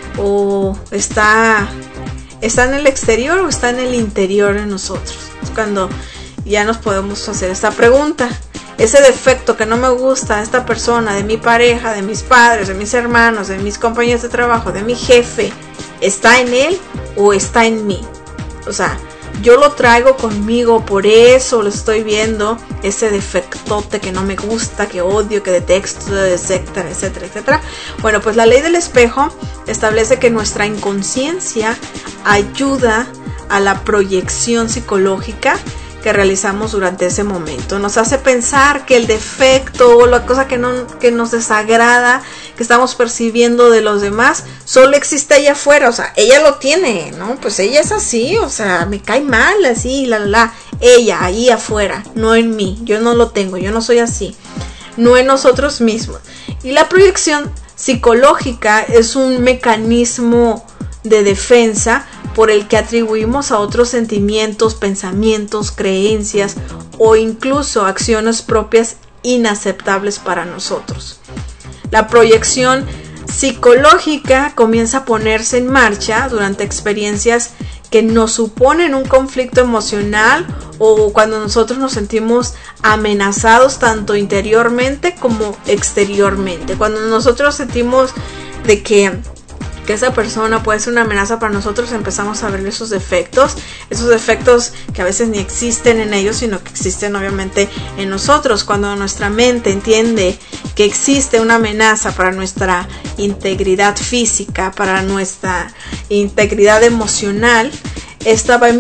o está, está en el exterior o está en el interior de nosotros. Es cuando ya nos podemos hacer esta pregunta. Ese defecto que no me gusta de esta persona, de mi pareja, de mis padres, de mis hermanos, de mis compañeros de trabajo, de mi jefe, ¿está en él o está en mí? O sea, yo lo traigo conmigo, por eso lo estoy viendo, ese defectote que no me gusta, que odio, que detesto, etcétera, etcétera, etcétera. Bueno, pues la ley del espejo establece que nuestra inconsciencia ayuda a la proyección psicológica que realizamos durante ese momento. Nos hace pensar que el defecto o la cosa que, no, que nos desagrada, que estamos percibiendo de los demás, solo existe allá afuera. O sea, ella lo tiene, ¿no? Pues ella es así, o sea, me cae mal, así, la, la, la. Ella, ahí afuera, no en mí. Yo no lo tengo, yo no soy así. No en nosotros mismos. Y la proyección psicológica es un mecanismo de defensa por el que atribuimos a otros sentimientos, pensamientos, creencias o incluso acciones propias inaceptables para nosotros. La proyección psicológica comienza a ponerse en marcha durante experiencias que nos suponen un conflicto emocional o cuando nosotros nos sentimos amenazados tanto interiormente como exteriormente. Cuando nosotros sentimos de que que esa persona puede ser una amenaza para nosotros, empezamos a ver esos defectos, esos defectos que a veces ni existen en ellos, sino que existen obviamente en nosotros. Cuando nuestra mente entiende que existe una amenaza para nuestra integridad física, para nuestra integridad emocional, esta va a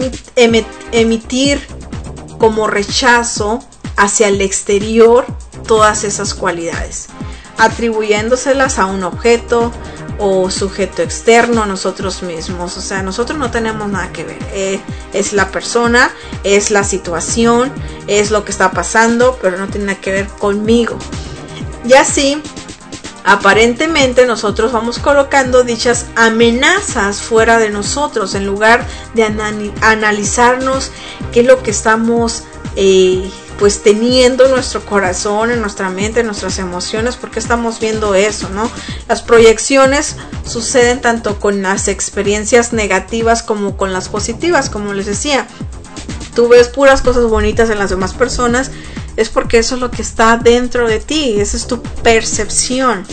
emitir como rechazo hacia el exterior todas esas cualidades, atribuyéndoselas a un objeto o sujeto externo a nosotros mismos. O sea, nosotros no tenemos nada que ver, eh, es la persona, es la situación, es lo que está pasando, pero no tiene nada que ver conmigo. Y así, aparentemente nosotros vamos colocando dichas amenazas fuera de nosotros en lugar de anal- analizarnos qué es lo que estamos eh, pues teniendo en nuestro corazón, en nuestra mente, en nuestras emociones, porque estamos viendo eso, ¿no? Las proyecciones suceden tanto con las experiencias negativas como con las positivas, como les decía. Tú ves puras cosas bonitas en las demás personas, es porque eso es lo que está dentro de ti, esa es tu percepción.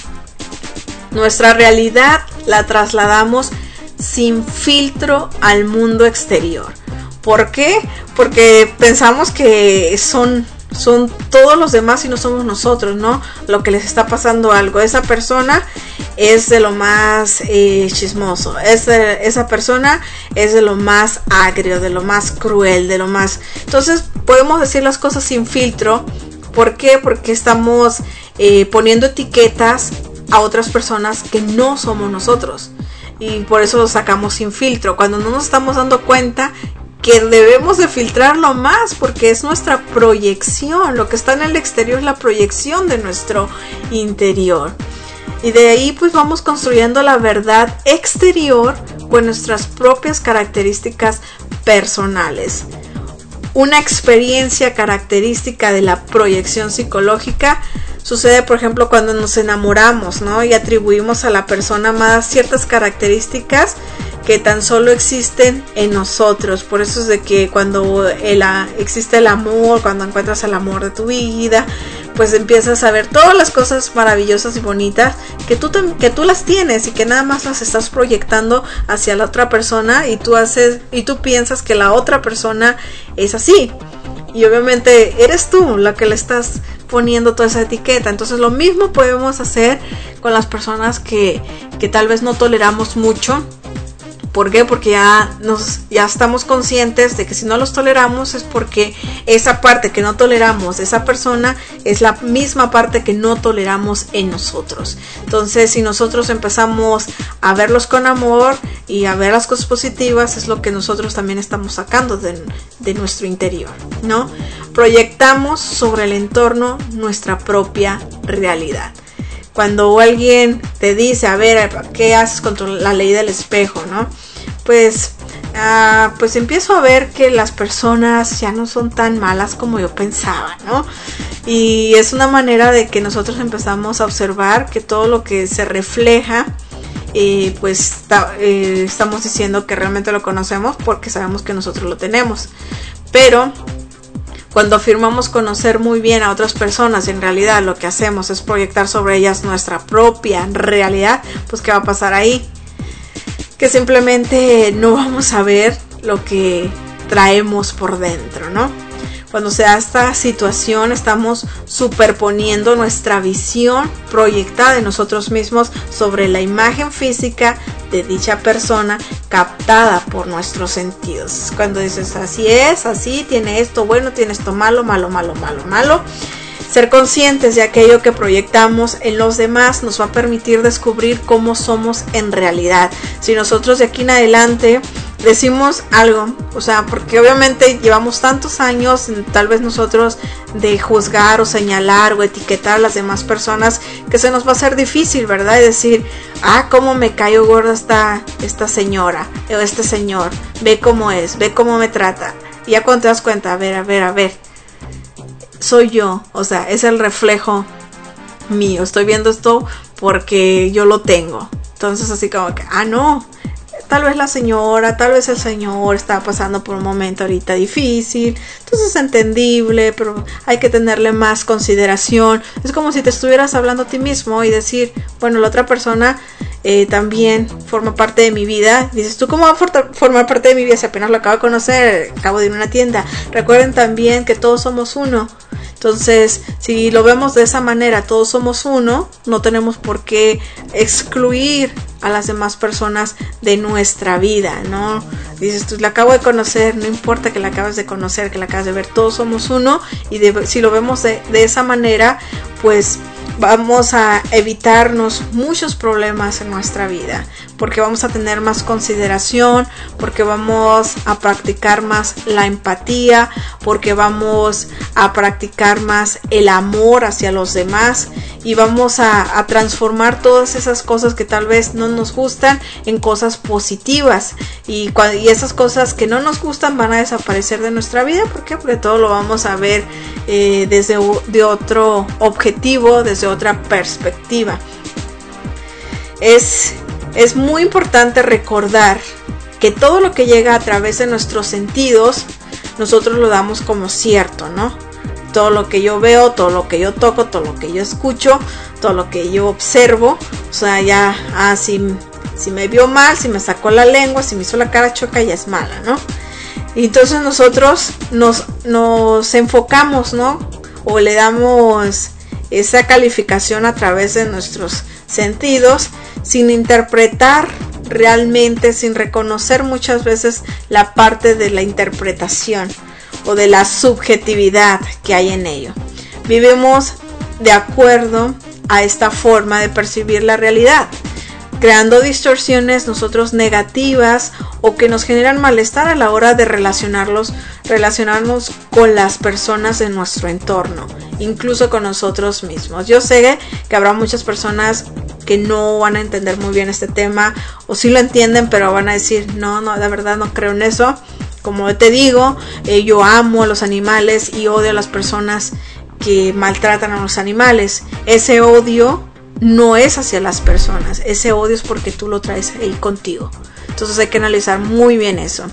Nuestra realidad la trasladamos sin filtro al mundo exterior. ¿Por qué? Porque pensamos que son, son todos los demás y no somos nosotros, ¿no? Lo que les está pasando algo. Esa persona es de lo más eh, chismoso. Es de, esa persona es de lo más agrio, de lo más cruel, de lo más... Entonces podemos decir las cosas sin filtro. ¿Por qué? Porque estamos eh, poniendo etiquetas a otras personas que no somos nosotros. Y por eso lo sacamos sin filtro. Cuando no nos estamos dando cuenta que debemos de filtrarlo más, porque es nuestra proyección. Lo que está en el exterior es la proyección de nuestro interior. Y de ahí pues vamos construyendo la verdad exterior con nuestras propias características personales. Una experiencia característica de la proyección psicológica sucede, por ejemplo, cuando nos enamoramos, ¿no? Y atribuimos a la persona amada ciertas características que tan solo existen en nosotros. Por eso es de que cuando el, existe el amor, cuando encuentras el amor de tu vida, pues empiezas a ver todas las cosas maravillosas y bonitas que tú, te, que tú las tienes y que nada más las estás proyectando hacia la otra persona, y tú haces y tú piensas que la otra persona es así. Y obviamente eres tú la que le estás poniendo toda esa etiqueta. Entonces lo mismo podemos hacer con las personas que, que tal vez no toleramos mucho. ¿Por qué? Porque ya, nos, ya estamos conscientes de que si no los toleramos es porque esa parte que no toleramos de esa persona es la misma parte que no toleramos en nosotros. Entonces, si nosotros empezamos a verlos con amor y a ver las cosas positivas, es lo que nosotros también estamos sacando de, de nuestro interior, ¿no? Proyectamos sobre el entorno nuestra propia realidad. Cuando alguien te dice, a ver, ¿qué haces contra la ley del espejo, no? Pues, uh, pues empiezo a ver que las personas ya no son tan malas como yo pensaba, ¿no? Y es una manera de que nosotros empezamos a observar que todo lo que se refleja, eh, pues está, eh, estamos diciendo que realmente lo conocemos porque sabemos que nosotros lo tenemos. Pero cuando afirmamos conocer muy bien a otras personas y en realidad lo que hacemos es proyectar sobre ellas nuestra propia realidad, pues ¿qué va a pasar ahí? Que simplemente no vamos a ver lo que traemos por dentro, ¿no? Cuando se da esta situación, estamos superponiendo nuestra visión proyectada de nosotros mismos sobre la imagen física de dicha persona captada por nuestros sentidos. Cuando dices así es, así, tiene esto bueno, tiene esto malo, malo, malo, malo, malo. Ser conscientes de aquello que proyectamos en los demás nos va a permitir descubrir cómo somos en realidad. Si nosotros de aquí en adelante decimos algo, o sea, porque obviamente llevamos tantos años, tal vez nosotros, de juzgar o señalar o etiquetar a las demás personas, que se nos va a hacer difícil, ¿verdad? Y decir, ah, cómo me cayó gorda esta, esta señora o este señor, ve cómo es, ve cómo me trata. Y ya cuando te das cuenta, a ver, a ver, a ver, soy yo, o sea, es el reflejo mío, estoy viendo esto porque yo lo tengo. Entonces así como que, ah, no, tal vez la señora, tal vez el señor está pasando por un momento ahorita difícil, entonces es entendible, pero hay que tenerle más consideración. Es como si te estuvieras hablando a ti mismo y decir, bueno, la otra persona eh, también forma parte de mi vida. Dices, ¿tú cómo va a for- formar parte de mi vida si apenas lo acabo de conocer, acabo de ir a una tienda? Recuerden también que todos somos uno. Entonces, si lo vemos de esa manera, todos somos uno, no tenemos por qué excluir a las demás personas de nuestra vida, ¿no? Dices, tú la acabo de conocer, no importa que la acabes de conocer, que la acabas de ver, todos somos uno, y de, si lo vemos de, de esa manera, pues vamos a evitarnos muchos problemas en nuestra vida, porque vamos a tener más consideración, porque vamos a practicar más la empatía, porque vamos a practicar más el amor hacia los demás, y vamos a, a transformar todas esas cosas que tal vez no nos gustan en cosas positivas, y, cuando, y esas cosas que no nos gustan van a desaparecer de nuestra vida. ¿Por qué? Porque todo lo vamos a ver eh, desde de otro objetivo, desde otra perspectiva. Es, es muy importante recordar que todo lo que llega a través de nuestros sentidos, nosotros lo damos como cierto, ¿no? Todo lo que yo veo, todo lo que yo toco, todo lo que yo escucho, todo lo que yo observo, o sea, ya, ah, si, si me vio mal, si me sacó la lengua, si me hizo la cara chueca, ya es mala, ¿no? Y entonces nosotros nos, nos enfocamos, ¿no? O le damos esa calificación a través de nuestros sentidos, sin interpretar realmente, sin reconocer muchas veces la parte de la interpretación o de la subjetividad que hay en ello. Vivimos de acuerdo a esta forma de percibir la realidad, creando distorsiones nosotros negativas o que nos generan malestar a la hora de relacionarlos, relacionarnos con las personas de nuestro entorno, incluso con nosotros mismos. Yo sé que habrá muchas personas que no van a entender muy bien este tema, o sí lo entienden, pero van a decir, no, no, la verdad no creo en eso. Como te digo, eh, yo amo a los animales y odio a las personas que maltratan a los animales. Ese odio no es hacia las personas, ese odio es porque tú lo traes ahí contigo. Entonces hay que analizar muy bien eso.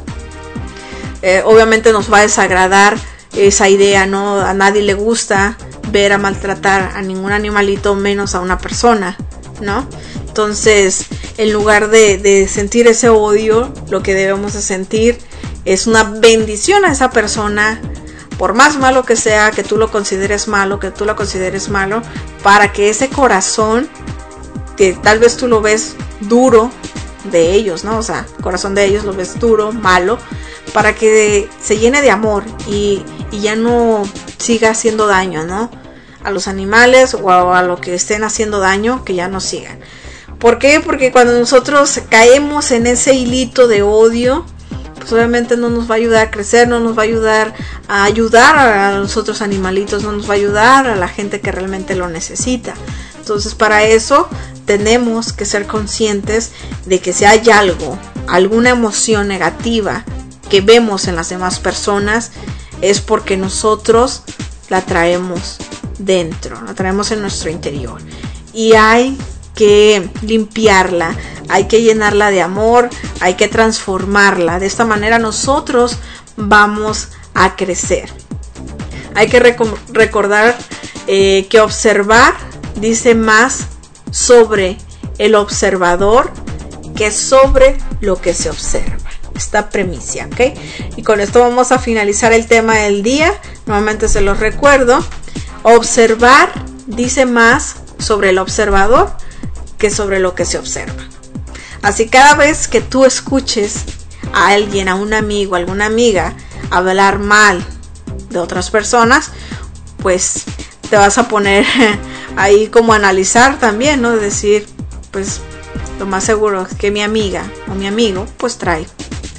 Eh, obviamente nos va a desagradar esa idea, ¿no? A nadie le gusta ver a maltratar a ningún animalito, menos a una persona, ¿no? Entonces, en lugar de, de sentir ese odio, lo que debemos de sentir es una bendición a esa persona, por más malo que sea, que tú lo consideres malo, que tú lo consideres malo, para que ese corazón, que tal vez tú lo ves duro de ellos, ¿no? O sea, el corazón de ellos lo ves duro, malo, para que se llene de amor y, y ya no siga haciendo daño, ¿no? A los animales o a, a lo que estén haciendo daño, que ya no sigan. ¿Por qué? Porque cuando nosotros caemos en ese hilito de odio, pues obviamente no nos va a ayudar a crecer, no nos va a ayudar a ayudar a los otros animalitos, no nos va a ayudar a la gente que realmente lo necesita. Entonces, para eso tenemos que ser conscientes de que si hay algo, alguna emoción negativa que vemos en las demás personas, es porque nosotros la traemos dentro, la traemos en nuestro interior, y hay que limpiarla, hay que llenarla de amor, hay que transformarla. De esta manera nosotros vamos a crecer. Hay que rec- recordar eh, que observar dice más sobre el observador que sobre lo que se observa. Esta premisa, ¿ok? Y con esto vamos a finalizar el tema del día. Nuevamente se los recuerdo. Observar dice más sobre el observador que sobre lo que se observa. Así, cada vez que tú escuches a alguien, a un amigo, a alguna amiga hablar mal de otras personas, pues te vas a poner ahí como a analizar también, ¿no? De decir, pues lo más seguro es que mi amiga o mi amigo pues trae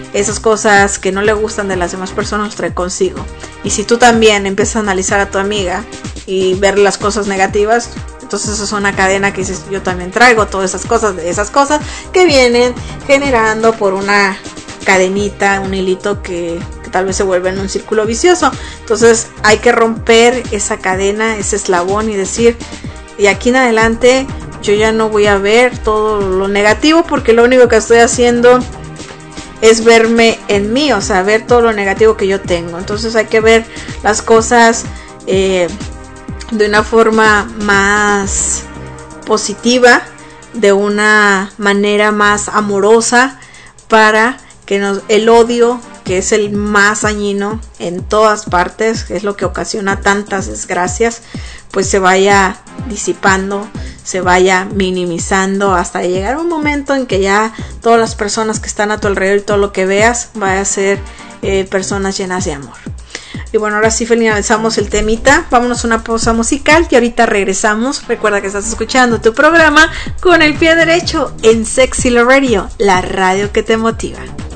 esas cosas que no le gustan de las demás personas los trae consigo. Y si tú también empiezas a analizar a tu amiga y ver las cosas negativas, entonces eso es una cadena que dices, yo también traigo todas esas cosas, de esas cosas que vienen generando por una cadenita, un hilito que, que tal vez se vuelve en un círculo vicioso. Entonces hay que romper esa cadena, ese eslabón y decir, y aquí en adelante yo ya no voy a ver todo lo negativo, porque lo único que estoy haciendo es verme en mí, o sea, ver todo lo negativo que yo tengo. Entonces hay que ver las cosas eh, de una forma más positiva, de una manera más amorosa, para que nos, el odio, que es el más dañino en todas partes, es lo que ocasiona tantas desgracias, pues se vaya disipando, se vaya minimizando, hasta llegar a un momento en que ya todas las personas que están a tu alrededor y todo lo que veas vaya a ser eh, personas llenas de amor. Y bueno, ahora sí finalizamos el temita, vámonos a una pausa musical y ahorita regresamos. Recuerda que estás escuchando tu programa Con el Pie Derecho en Sexy Love Radio, la radio que te motiva.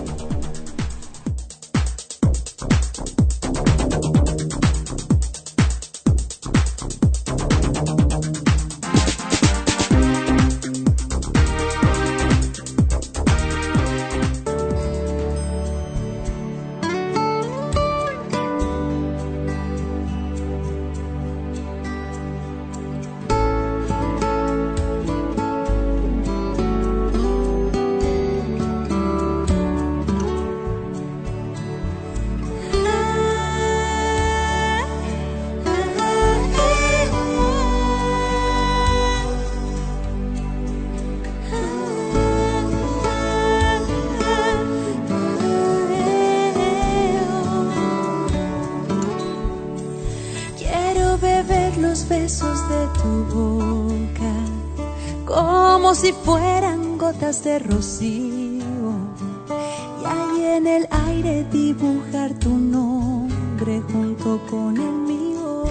Si fueran gotas de rocío, y ahí en el aire dibujar tu nombre junto con el mío.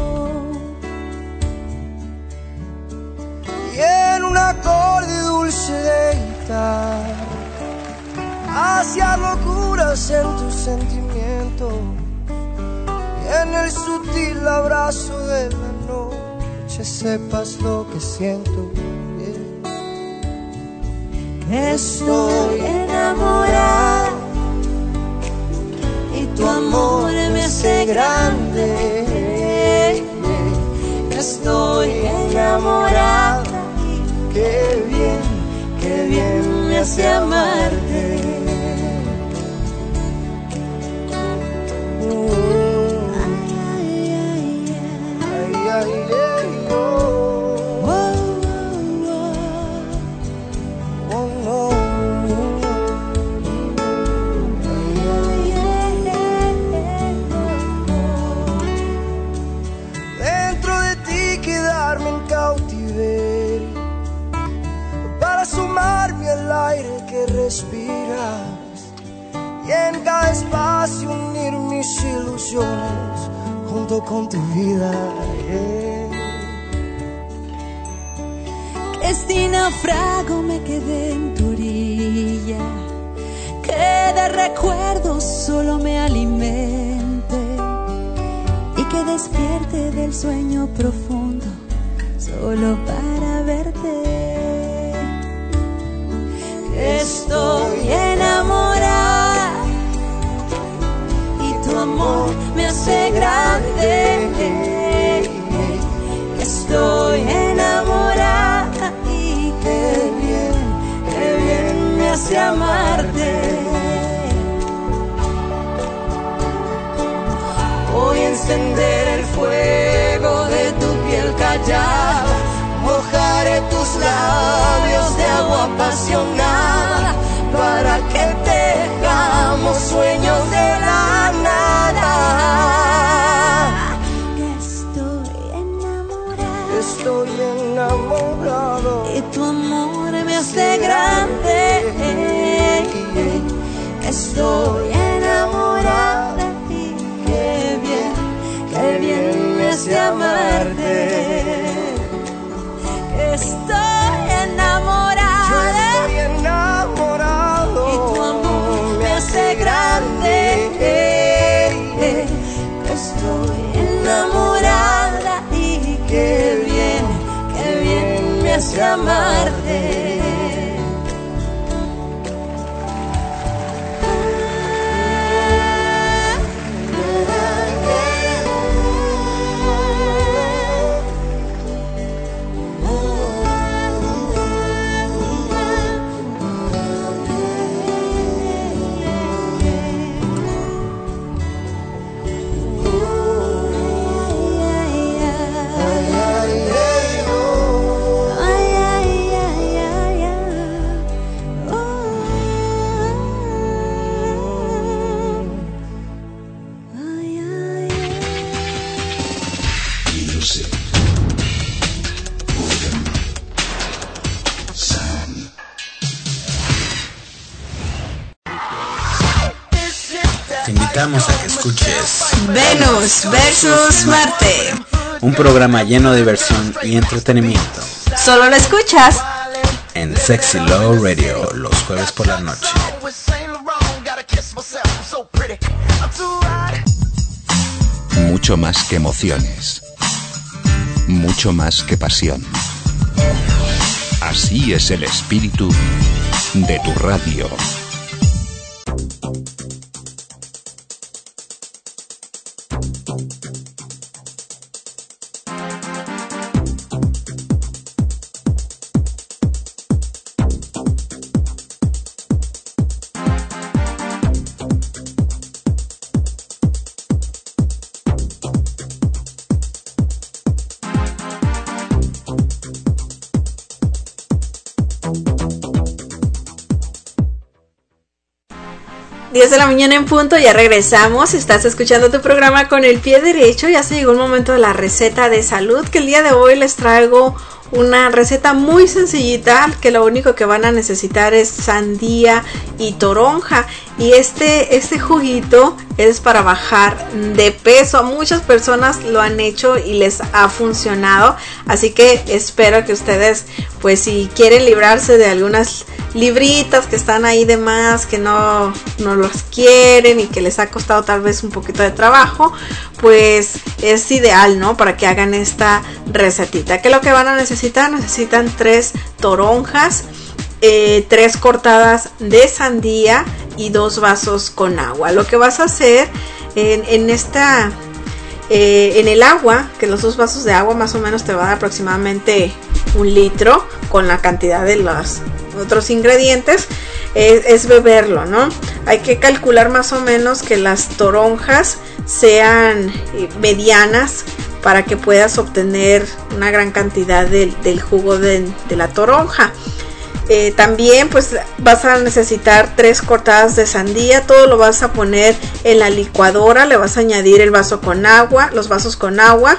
Y en un acorde dulce de guitarra, hacia locuras en tu sentimiento, y en el sutil abrazo de la noche sepas lo que siento. Estoy enamorada y tu amor me hace grande. Estoy enamorada y qué bien, qué bien me hace amarte. Respiras y en cada espacio unir mis ilusiones junto con tu vida. Yeah. Que si naufrago me quedé en tu orilla, que de recuerdos solo me alimente y que despierte del sueño profundo solo para verte. Estoy enamorada y tu amor me hace grande. Estoy enamorada y qué bien, qué bien me hace amarte. Voy a encender el fuego de tu piel callada, mojaré tus labios de agua apasionada para que tengamos sueños de la nada. Estoy enamorado, estoy enamorado y tu amor me hace grande. Estoy enamorada y qué bien, qué bien me hace amarte. Estoy enamorada, yo estoy enamorado y tu amor me hace grande. me hace amarte. Te invitamos a que escuches Venus versus Marte. un programa lleno de diversión y entretenimiento Solo lo escuchas en Sexy Love Radio los jueves por la noche. Mucho más que emociones. Mucho más que pasión. Así es el espíritu de tu radio. diez de la mañana en punto, ya regresamos. Estás escuchando tu programa Con el Pie Derecho. Ya se llegó el momento de la receta de salud, que el día de hoy les traigo una receta muy sencillita, que lo único que van a necesitar es sandía y toronja. Y este, este juguito es para bajar de peso. A muchas personas lo han hecho y les ha funcionado. Así que espero que ustedes, pues si quieren librarse de algunas libritas que están ahí de más, que no, no los quieren y que les ha costado tal vez un poquito de trabajo, pues es ideal, ¿no? Para que hagan esta recetita. ¿Qué es lo que van a necesitar? Necesitan tres toronjas, eh, tres cortadas de sandía y dos vasos con agua. Lo que vas a hacer en, en esta... Eh, en el agua, que los dos vasos de agua más o menos te va a dar aproximadamente un litro con la cantidad de los otros ingredientes, eh, es beberlo, ¿no? Hay que calcular más o menos que las toronjas sean eh, medianas para que puedas obtener una gran cantidad de, del jugo de, de la toronja. Eh, también pues vas a necesitar tres cortadas de sandía. Todo lo vas a poner en la licuadora, le vas a añadir el vaso con agua, los vasos con agua,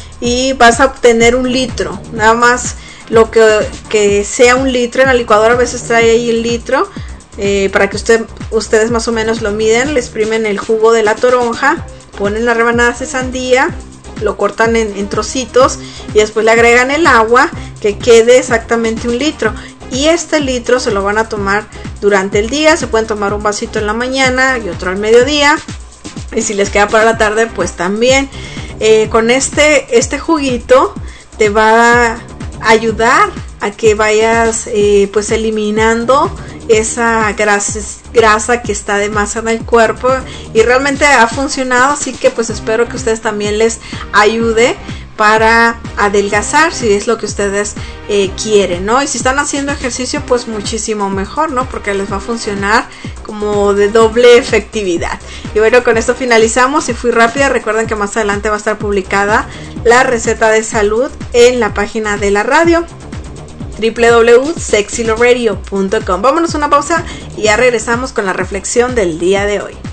y vas a obtener un litro. Nada más lo que, que sea un litro. En la licuadora a veces trae ahí el litro, eh, para que usted, ustedes más o menos lo miden. Le exprimen el jugo de la toronja, ponen las rebanadas de sandía, lo cortan en, en trocitos y después le agregan el agua, que quede exactamente un litro. Y este litro se lo van a tomar durante el día. Se pueden tomar un vasito en la mañana y otro al mediodía. Y si les queda para la tarde, pues también. Eh, con este, este juguito te va a ayudar a que vayas eh, pues eliminando esa grasa, grasa que está de más en el cuerpo. Y realmente ha funcionado. Así que pues espero que ustedes también les ayude para adelgazar, si es lo que ustedes eh, quieren, ¿no? Y si están haciendo ejercicio, pues muchísimo mejor, ¿no? Porque les va a funcionar como de doble efectividad. Y bueno, con esto finalizamos. Y fui rápida. Recuerden que más adelante va a estar publicada la receta de salud en la página de la radio, doble u doble u doble u punto sexy love radio punto com. Vámonos a una pausa y ya regresamos con la reflexión del día de hoy.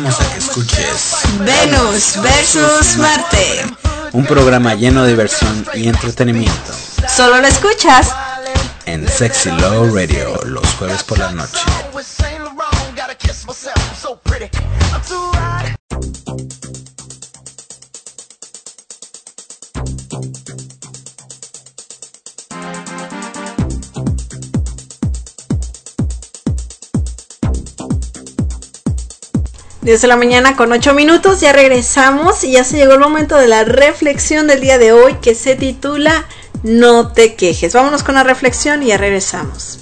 invitamos a que escuches Venus versus Marte. Un programa lleno de diversión y entretenimiento. Solo lo escuchas en Sexy Love Radio los jueves por la noche. diez de la mañana con ocho minutos, ya regresamos y ya se llegó el momento de la reflexión del día de hoy que se titula No te quejes. Vámonos con la reflexión y ya regresamos.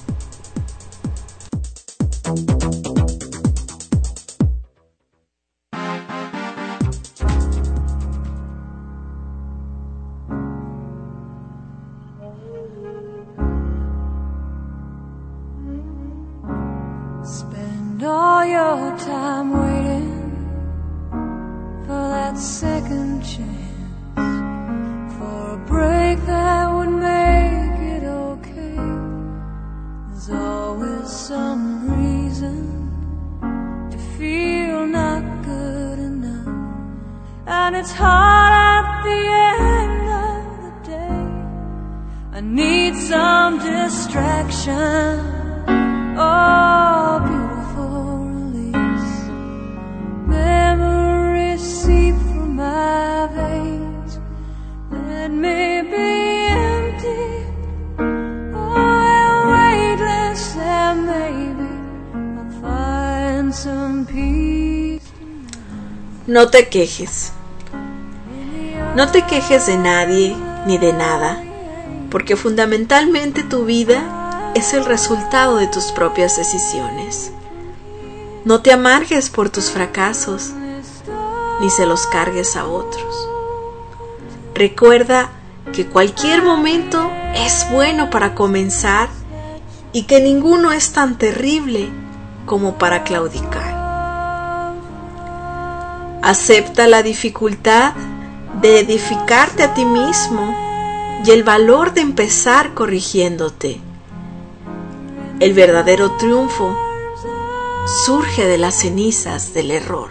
Spend all your time waiting for that second chance, for a break that would make it okay. There's always some reason to feel not good enough, and it's hard at the end of the day. I need some distraction. Oh, beautiful release. Memories seep from my veins. Let me be empty. Oh, weightless, and maybe I'll find some peace. No te quejes. No te quejes de nadie ni de nada, porque fundamentalmente tu vida es el resultado de tus propias decisiones. No te amargues por tus fracasos, ni se los cargues a otros. Recuerda que cualquier momento es bueno para comenzar y que ninguno es tan terrible como para claudicar. Acepta la dificultad de edificarte a ti mismo y el valor de empezar corrigiéndote. El verdadero triunfo surge de las cenizas del error.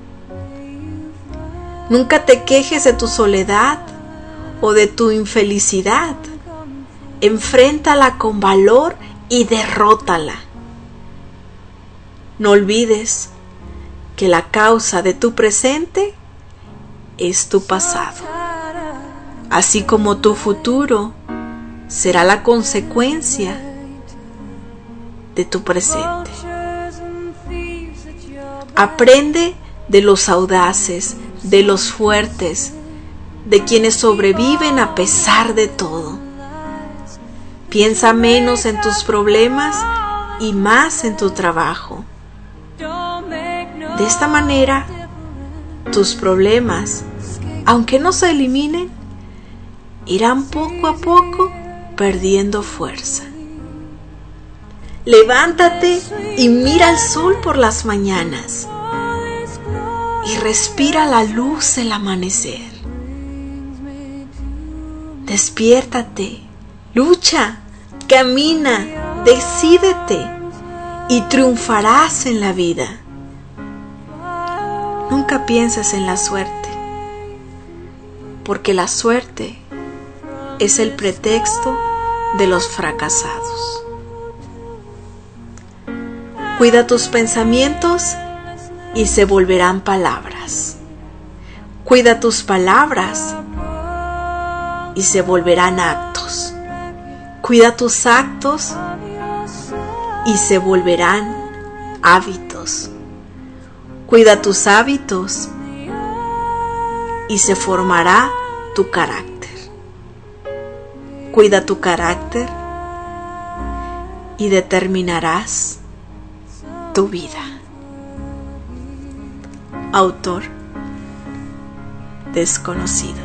Nunca te quejes de tu soledad o de tu infelicidad. Enfréntala con valor y derrótala. No olvides que la causa de tu presente es tu pasado, así como tu futuro será la consecuencia de tu presente. Aprende de los audaces, de los fuertes, de quienes sobreviven a pesar de todo. Piensa menos en tus problemas y más en tu trabajo. De esta manera, tus problemas, aunque no se eliminen, irán poco a poco perdiendo fuerza. Levántate y mira el sol por las mañanas y respira la luz del amanecer. Despiértate, lucha, camina, decídete y triunfarás en la vida. Nunca pienses en la suerte, porque la suerte es el pretexto de los fracasados. Cuida tus pensamientos y se volverán palabras. Cuida tus palabras y se volverán actos. Cuida tus actos y se volverán hábitos. Cuida tus hábitos y se formará tu carácter. Cuida tu carácter y determinarás tu vida. Autor desconocido.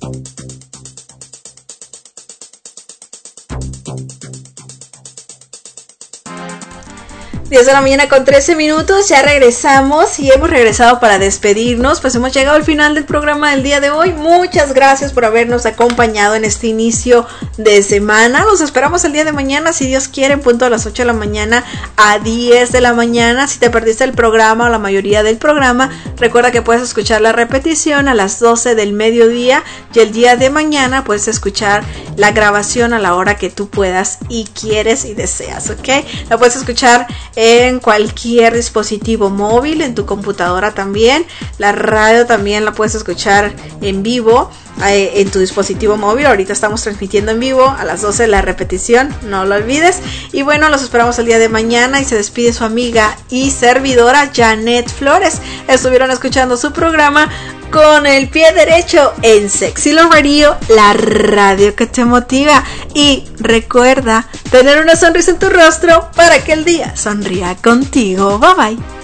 diez de la mañana con trece minutos, ya regresamos y hemos regresado para despedirnos, pues hemos llegado al final del programa del día de hoy. Muchas gracias por habernos acompañado en este inicio de semana. Los esperamos el día de mañana, si Dios quiere, en punto a las ocho de la mañana a diez de la mañana. Si te perdiste el programa o la mayoría del programa, recuerda que puedes escuchar la repetición a las doce del mediodía y el día de mañana puedes escuchar la grabación a la hora que tú puedas y quieres y deseas, ¿ok? La puedes escuchar en cualquier dispositivo móvil, en tu computadora también. La radio también la puedes escuchar en vivo eh, en tu dispositivo móvil. Ahorita estamos transmitiendo en vivo a las doce la repetición, no lo olvides. Y bueno, los esperamos el día de mañana y se despide su amiga y servidora Janet Flores. Estuvieron escuchando su programa Con el Pie Derecho en Sexy Love Radio, la radio que te motiva. Y recuerda tener una sonrisa en tu rostro para que el día sonría contigo. Bye bye.